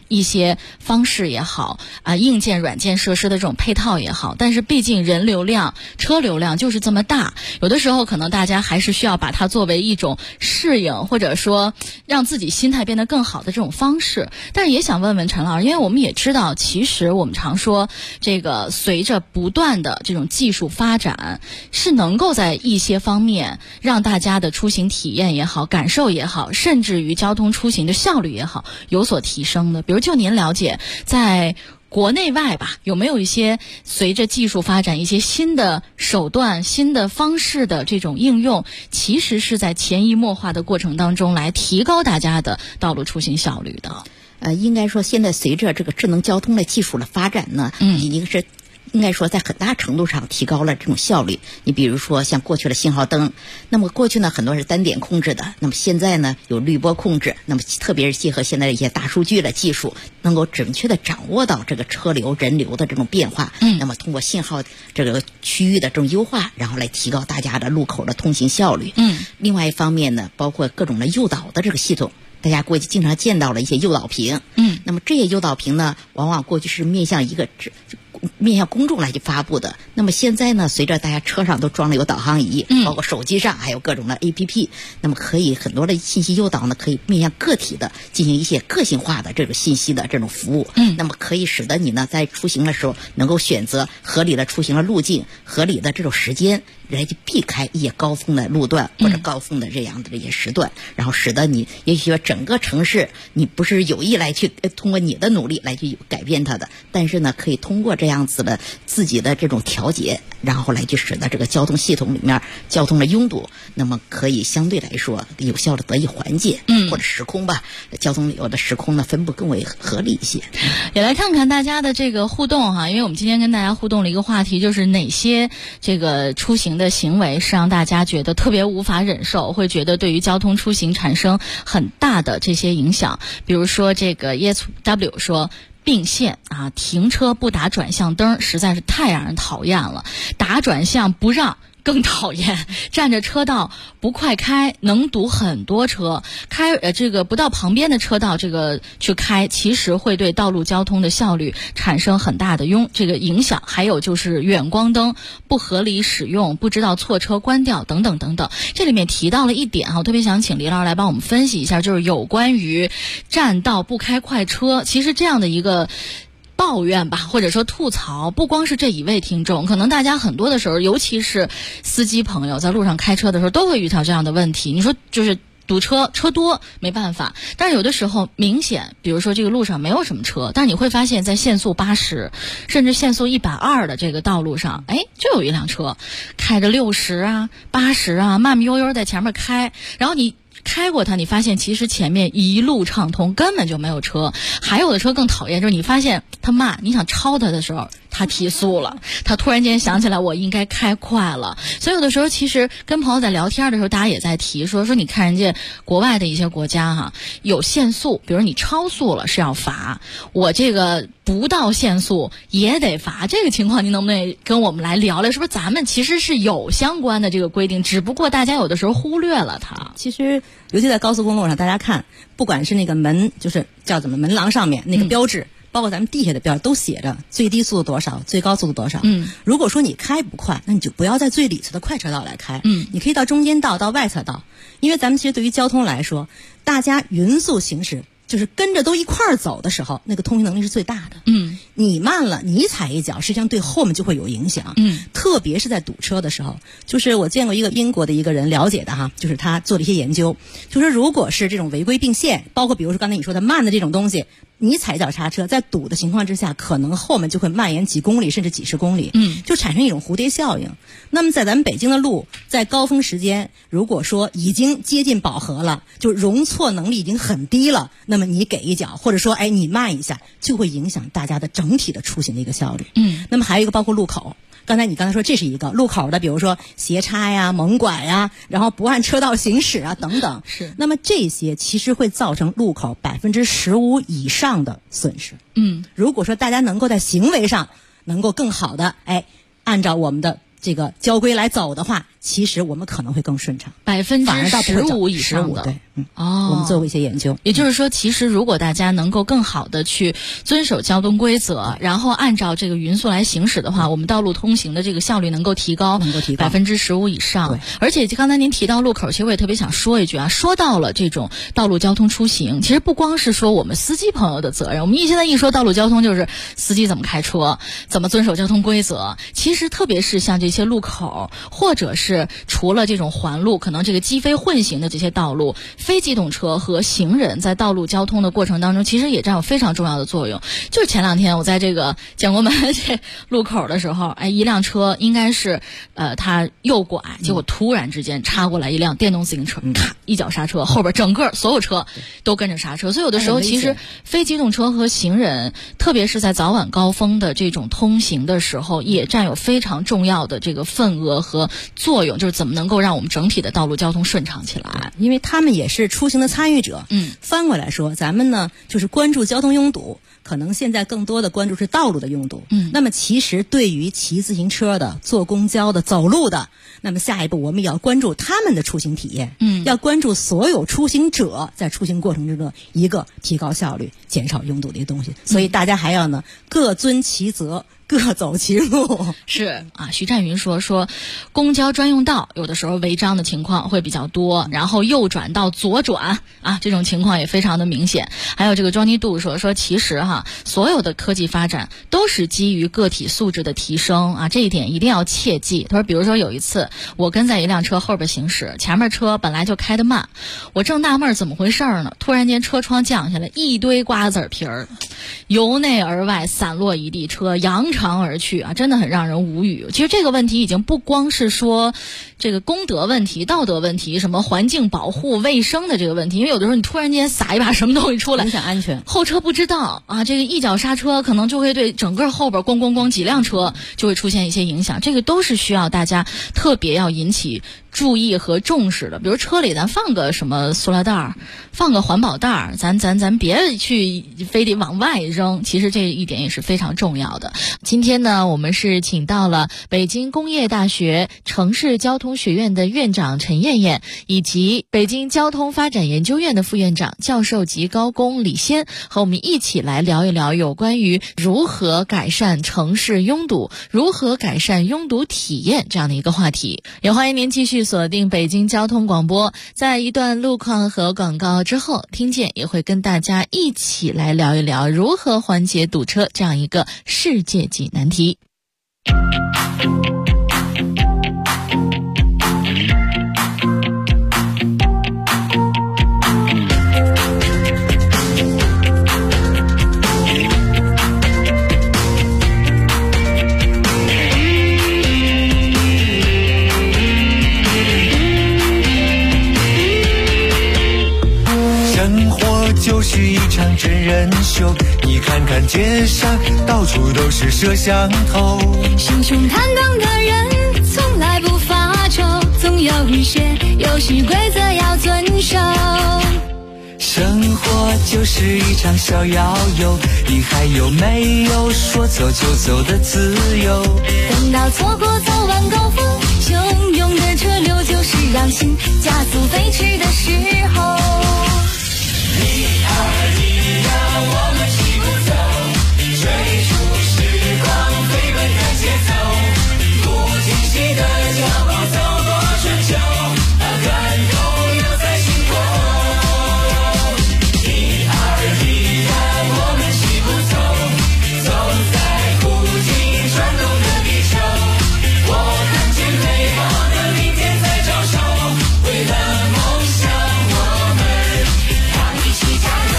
一些方式也好硬件软件设施的这种配套也好，但是毕竟人流量车流量就是这么大，有的时候可能大家还是需要把它作为一种适应，或者说让自己心态变得更好的这种方式。但是也想问问陈老师，因为我们也知道，其实我们常说这个随着不断的这种技术发展，是能够在一些方面让大家的出行体验也好，感受也好，甚至于交通出行的效率也好有所提升的。比如就您了解，在国内外吧，有没有一些随着技术发展一些新的手段、新的方式的这种应用，其实是在潜移默化的过程当中来提高大家的道路出行效率的？ 应该说现在随着这个智能交通的技术的发展呢，已经是应该说在很大程度上提高了这种效率。你比如说像过去的信号灯，那么过去呢很多是单点控制的，那么现在呢有滤波控制，那么特别是结合现在的一些大数据的技术，能够准确的掌握到这个车流人流的这种变化，那么通过信号这个区域的这种优化，然后来提高大家的路口的通行效率。另外一方面呢，包括各种的诱导的这个系统，大家过去经常见到了一些诱导屏，那么这些诱导屏呢，往往过去是面向公众来去发布的。那么现在呢，随着大家车上都装了有导航仪，包括手机上还有各种的 APP， 那么可以很多的信息诱导呢，可以面向个体的进行一些个性化的这种信息的这种服务。那么可以使得你呢在出行的时候能够选择合理的出行的路径，合理的这种时间来去避开一些高峰的路段或者高峰的这样的这些时段，然后使得你也许说整个城市你不是有意来去通过你的努力来去改变它的，但是呢可以通过这样子的自己的这种调节，然后来去使得这个交通系统里面交通的拥堵那么可以相对来说有效的得以缓解，或者时空吧，交通有的时空呢分布更为合理一些。 也来看看大家的这个互动哈，因为我们今天跟大家互动了一个话题，就是哪些这个出行的行为是让大家觉得特别无法忍受，会觉得对于交通出行产生很大的这些影响。比如说这个 ESW 说并线停车不打转向灯实在是太让人讨厌了，打转向不让更讨厌，占着车道不快开，能堵很多车，这个不到旁边的车道这个去开，其实会对道路交通的效率产生很大的这个影响。还有就是远光灯不合理使用，不知道错车关掉等等等等。这里面提到了一点我特别想请李老师来帮我们分析一下，就是有关于占道不开快车，其实这样的一个抱怨吧，或者说吐槽，不光是这一位听众，可能大家很多的时候，尤其是司机朋友在路上开车的时候都会遇到这样的问题。你说就是堵车，车多没办法，但是有的时候明显比如说这个路上没有什么车，但是你会发现在限速80甚至限速120的这个道路上，就有一辆车开着60 80慢慢悠悠在前面开，然后你开过它，你发现其实前面一路畅通，根本就没有车。还有的车更讨厌，就是你发现它慢，你想超它的时候它提速了，它突然间想起来我应该开快了。所以有的时候其实跟朋友在聊天的时候，大家也在提说你看人家国外的一些国家有限速，比如你超速了是要罚，我这个不到限速也得罚。这个情况您能不能跟我们来聊聊，是不是咱们其实是有相关的这个规定，只不过大家有的时候忽略了它。 其实尤其在高速公路上，大家看不管是那个门，就是叫怎么门廊上面那个标志，包括咱们地下的标志都写着最低速度多少，最高速度多少。如果说你开不快，那你就不要在最里侧的快车道来开，你可以到中间道到外侧道。因为咱们其实对于交通来说，大家匀速行驶就是跟着都一块儿走的时候，那个通行能力是最大的。你慢了，你踩一脚，实际上对后面就会有影响。特别是在堵车的时候，就是我见过一个英国的一个人了解的就是他做了一些研究，就是如果是这种违规并线，包括比如说刚才你说的慢的这种东西，你踩脚刹车，在堵的情况之下，可能后面就会蔓延几公里甚至几十公里，就产生一种蝴蝶效应。那么在咱们北京的路，在高峰时间，如果说已经接近饱和了，就容错能力已经很低了，那么你给一脚，或者说你慢一下，就会影响大家的整体的出行的一个效率。那么还有一个包括路口，刚才说这是一个路口的，比如说斜插呀、猛拐呀，然后不按车道行驶等等。是。那么这些其实会造成路口15%以上的损失。如果说大家能够在行为上能够更好的按照我们的这个交规来走的话，其实我们可能会更顺畅 ，15%以上的。 对，我们做过一些研究。 也就是说，其实如果大家能够更好的去遵守交通规则，然后按照这个匀速来行驶的话，我们道路通行的这个效率能够提高15%以上。 对， 而且刚才您提到路口，其实我也特别想说一句啊，说到了这种道路交通出行，其实不光是说我们司机朋友的责任，我们现在一说道路交通，就是司机怎么开车，怎么遵守交通规则。其实特别是像这些路口，或者是除了这种环路，可能这个机非混行的这些道路，非机动车和行人在道路交通的过程当中，其实也占有非常重要的作用。就是前2天我在这个建国门这路口的时候，一辆车应该是它右拐，结果突然之间插过来一辆电动自行车，咔一脚刹车，后边整个所有车都跟着刹车。所以有的时候其实非机动车和行人，特别是在早晚高峰的这种通行的时候，也占有非常重要的这个份额和作用，就是怎么能够让我们整体的道路交通顺畅起来。 因为他们也是出行的参与者。翻过来说，咱们呢就是关注交通拥堵，可能现在更多的关注是道路的拥堵。那么其实对于骑自行车的、坐公交的、走路的，那么下一步我们也要关注他们的出行体验。要关注所有出行者在出行过程之中一个提高效率、减少拥堵的一个东西。所以大家还要呢各遵其责，各走其路。 是啊，徐占云说公交专用道有的时候违章的情况会比较多，然后右转到左转啊，这种情况也非常的明显。还有这个 Johnny Do 说其实所有的科技发展都是基于个体素质的提升啊，这一点一定要切记。他说比如说有一次我跟在一辆车后边行驶，前面车本来就开得慢，我正纳闷怎么回事呢，突然间车窗降下来一堆瓜子皮儿，由内而外散落一地，车扬长而去啊，真的很让人无语。其实这个问题已经不光是说这个公德问题、道德问题，什么环境保护、卫生的这个问题，因为有的时候你突然间撒一把什么东西出来， 影响安全， 后车不知道啊，这个一脚刹车可能就会对整个后边咣几辆车就会出现一些影响，这个都是需要大家特别要引起注意和重视的。比如车里咱放个什么塑料袋，放个环保袋，咱别去非得往外扔，其实这一点也是非常重要的。今天呢，我们是请到了北京工业大学城市交通学院的院长陈艳艳，以及北京交通发展研究院的副院长教授级高工李先，和我们一起来聊一聊有关于如何改善城市拥堵、如何改善拥堵体验这样的一个话题。也欢迎您继续锁定北京交通广播，在一段路况和广告之后，听见也会跟大家一起来聊一聊如何缓解堵车这样一个世界级难题。 就是一场真人秀，你看看街上到处都是摄像头， 心胸坦荡的人从来不发愁，总有一些游戏规则要遵守。 生活就是一场小摇游，你还有没有说走就走的自由？ 等到错过早晚高峰，汹涌的车流就是让心加速飞驰的时候。 1、2、1呀，我们齐步走，追逐时光，飞奔的节奏，不停息的脚步，走过春秋，感动留在心头。1、2、1呀，我们齐步走，走在不停转动的地球，我看见美好的明天在招手，为了梦想我们一起加油。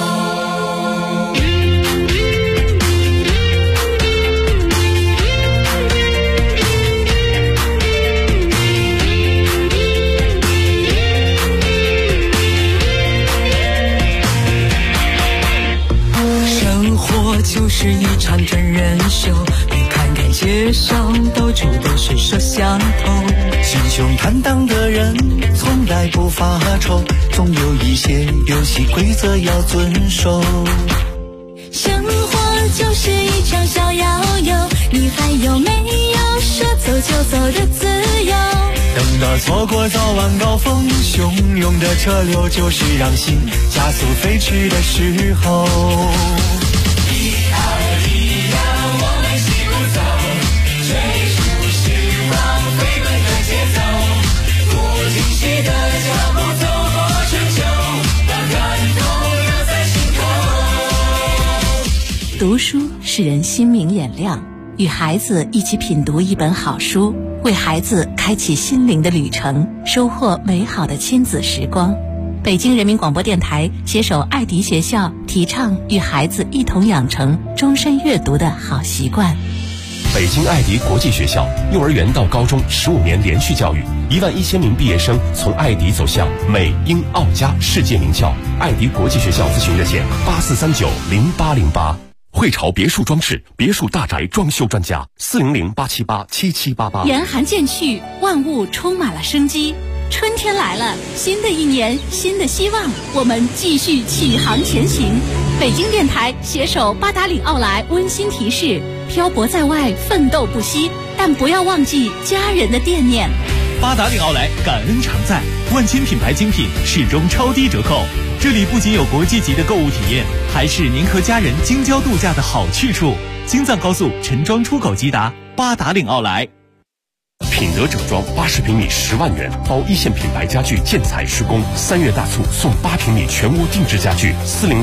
生活就是一场真人秀，你看看街上到处都是摄像头，心胸坦荡的人从来不发愁，总有一些游戏规则要遵守。 生活就是一场小摇游，你还有没有说走就走的自由。 等到错过早晚高峰，汹涌的车流就是让心加速飞驰的时候。 我们齐步走，追逐时光飞奔的节奏，不停息的脚步走过春秋，把感动留在心头。 读书使人心明眼亮，与孩子一起品读一本好书，为孩子开启心灵的旅程，收获美好的亲子时光。北京人民广播电台携手爱迪学校，提倡与孩子一同养成终身阅读的好习惯。 北京爱迪国际学校幼儿园到高中15年连续教育，11000名毕业生从爱迪走向美英澳加世界名校。爱迪国际学校咨询热线84390808。汇潮别墅装饰，别墅大宅装修专家400-878-7788。 严寒渐去，万物充满了生机。春天来了，新的一年，新的希望，我们继续启航前行。北京电台携手八达岭奥莱温馨提示：漂泊在外，奋斗不息，但不要忘记家人的惦念。 八达岭奥莱感恩常在，万千品牌精品始终超低折扣。这里不仅有国际级的购物体验，还是您和家人京郊度假的好去处。京藏高速陈庄出口即达，八达岭奥莱。 品德整装80平米10万元，包一线品牌家具建材施工，3月大促送8平米全屋定制家具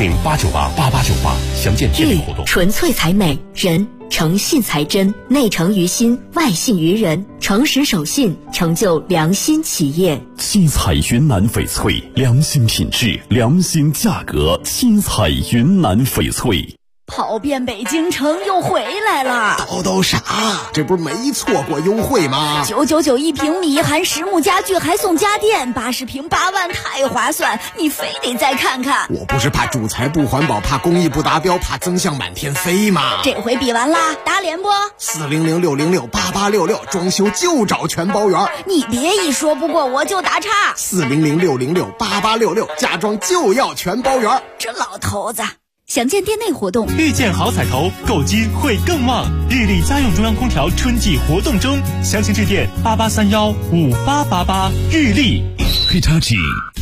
，400-898-8898，详见店内活动。 纯粹才美，人诚信才真，内诚于心，外信于人，诚实守信，成就良心企业。 七彩云南翡翠，良心品质，良心价格，七彩云南翡翠。 跑遍北京城又回来了， 叨啥？这不是没错过优惠吗 ？999一平米，含实木家具还送家电，80平8万，太划算！你非得再看看。 我不是怕主材不环保，怕工艺不达标，怕增项满天飞吗？ 这回比完啦，打脸不 ？400-606-8866，装修就找全包圆。 你别一说不过我就打岔。 400-606-8866，家装就要全包圆。 这老头子。详见店内活动， 遇见好彩头，购金会更旺。日立家用中央空调春季活动中，详情致电88315888。日立 Hitachi。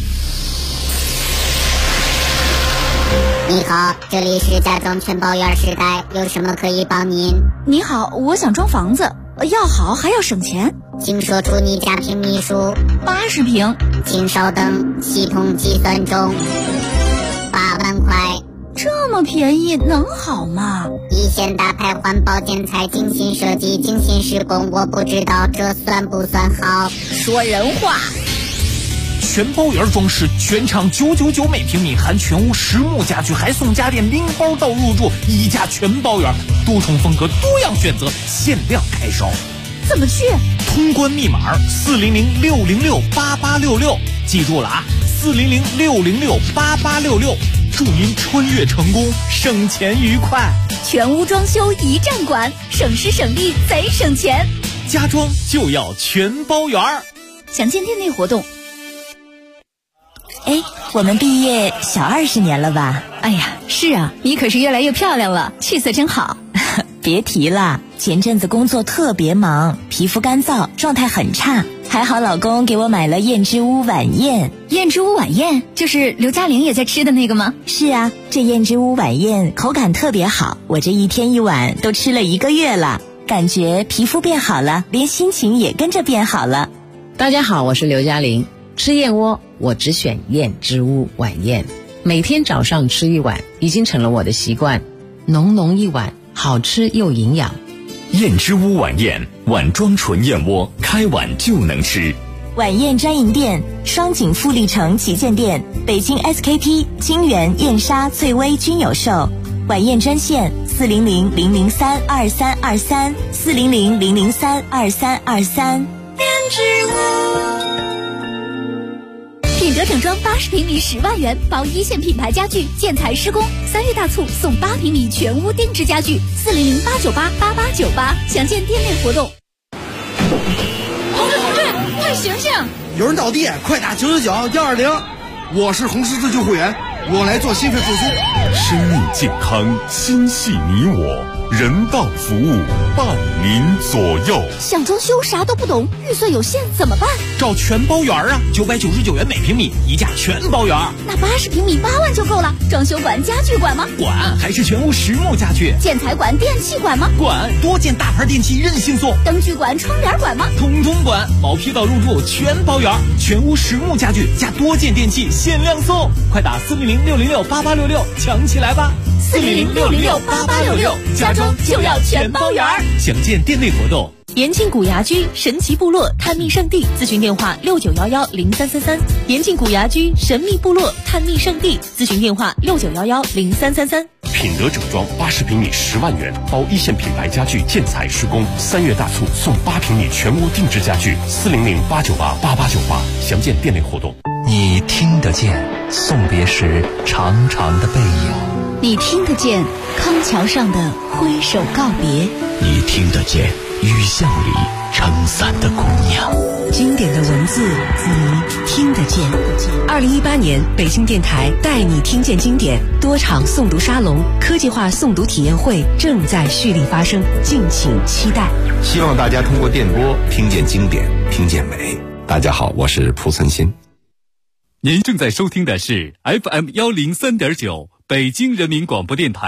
你好，这里是家装全包圆时代，有什么可以帮您？ 你好，我想装房子，要好还要省钱， 请说出你家平米数。 80平。 请稍等，系统计算中。8万块。 这么便宜能好吗？ 一线大牌环保建材，精心设计，精心施工，我不知道这算不算好。 说人话。 全包圆装饰，全场999每平米，含全屋实木家具，还送家电，拎包到入住，一家全包圆，多重风格，多样选择，限量开烧。 怎么去？ 通关密码400-606-8866，记住了啊，400-606-8866。祝您穿越成功，省钱愉快。 全屋装修一站管，省时省力贼省钱。 家装就要全包圆。 详见店内活动。 哎，我们毕业小20年了吧？ 哎呀，是啊，你可是越来越漂亮了，气色真好。 别提了，前阵子工作特别忙，皮肤干燥，状态很差。还好老公给我买了燕之屋晚宴。 燕之屋晚宴就是刘嘉玲也在吃的那个吗？ 是啊，这燕之屋晚宴口感特别好，我这一天一碗都吃了1个月了，感觉皮肤变好了，连心情也跟着变好了。 大家好，我是刘嘉玲。吃燕窝我只选燕之屋晚宴，每天早上吃1碗已经成了我的习惯，浓浓一碗，好吃又营养。 燕之屋晚宴，碗装纯燕窝，开碗就能吃。 晚宴专营店：双井富力城旗舰店、北京 SKP、金源、燕莎、翠微均有售。晚宴专线400-003-2323 400-003-2323。 燕之屋。品德整装80平米10万元，包一线品牌家具建材施工，3月大促送8平米全屋定制家具，400-898-8898，详见店内活动。 同志，快醒醒！ 有人倒地，快打999-120。我是红十字救护员，我来做心肺复苏。 生命健康，心系你我。 人道服务，伴您左右。 想装修啥都不懂，预算有限怎么办？ 找全包园啊，999元每平米，一价全包园。 那80平米8万就够了。装修管、家具管吗？ 管，还是全屋实木家具。 建材管、电器管吗？ 管，多件大牌电器任性送。 灯具管、窗帘管吗？ 通通管，毛坯到入住全包圆，全屋实木家具加多件电器限量送，快打400-606-8866抢起来吧！400-606-8866，家装就要全包圆。详见店内活动。 延庆古牙居神奇部落探秘圣地，咨询电话69110333。延庆古牙居神秘部落探秘圣地，咨询电话69110333。 品德整装80平米10万元，包一线品牌家具建材施工，3月大促送8平米全屋定制家具，400-898-8898，详见店内活动。 你听得见送别时长长的背影， 你听得见康桥上的挥手告别， 你听得见雨巷里撑伞的姑娘。 经典的文字，你听得见。2018年，北京电台带你听见经典多场诵读沙龙、科技化诵读体验会正在蓄力发生，敬请期待。 希望大家通过电波听见经典，听见美。大家好，我是蒲存昕。 您正在收听的是 FM103.9北京人民广播电台。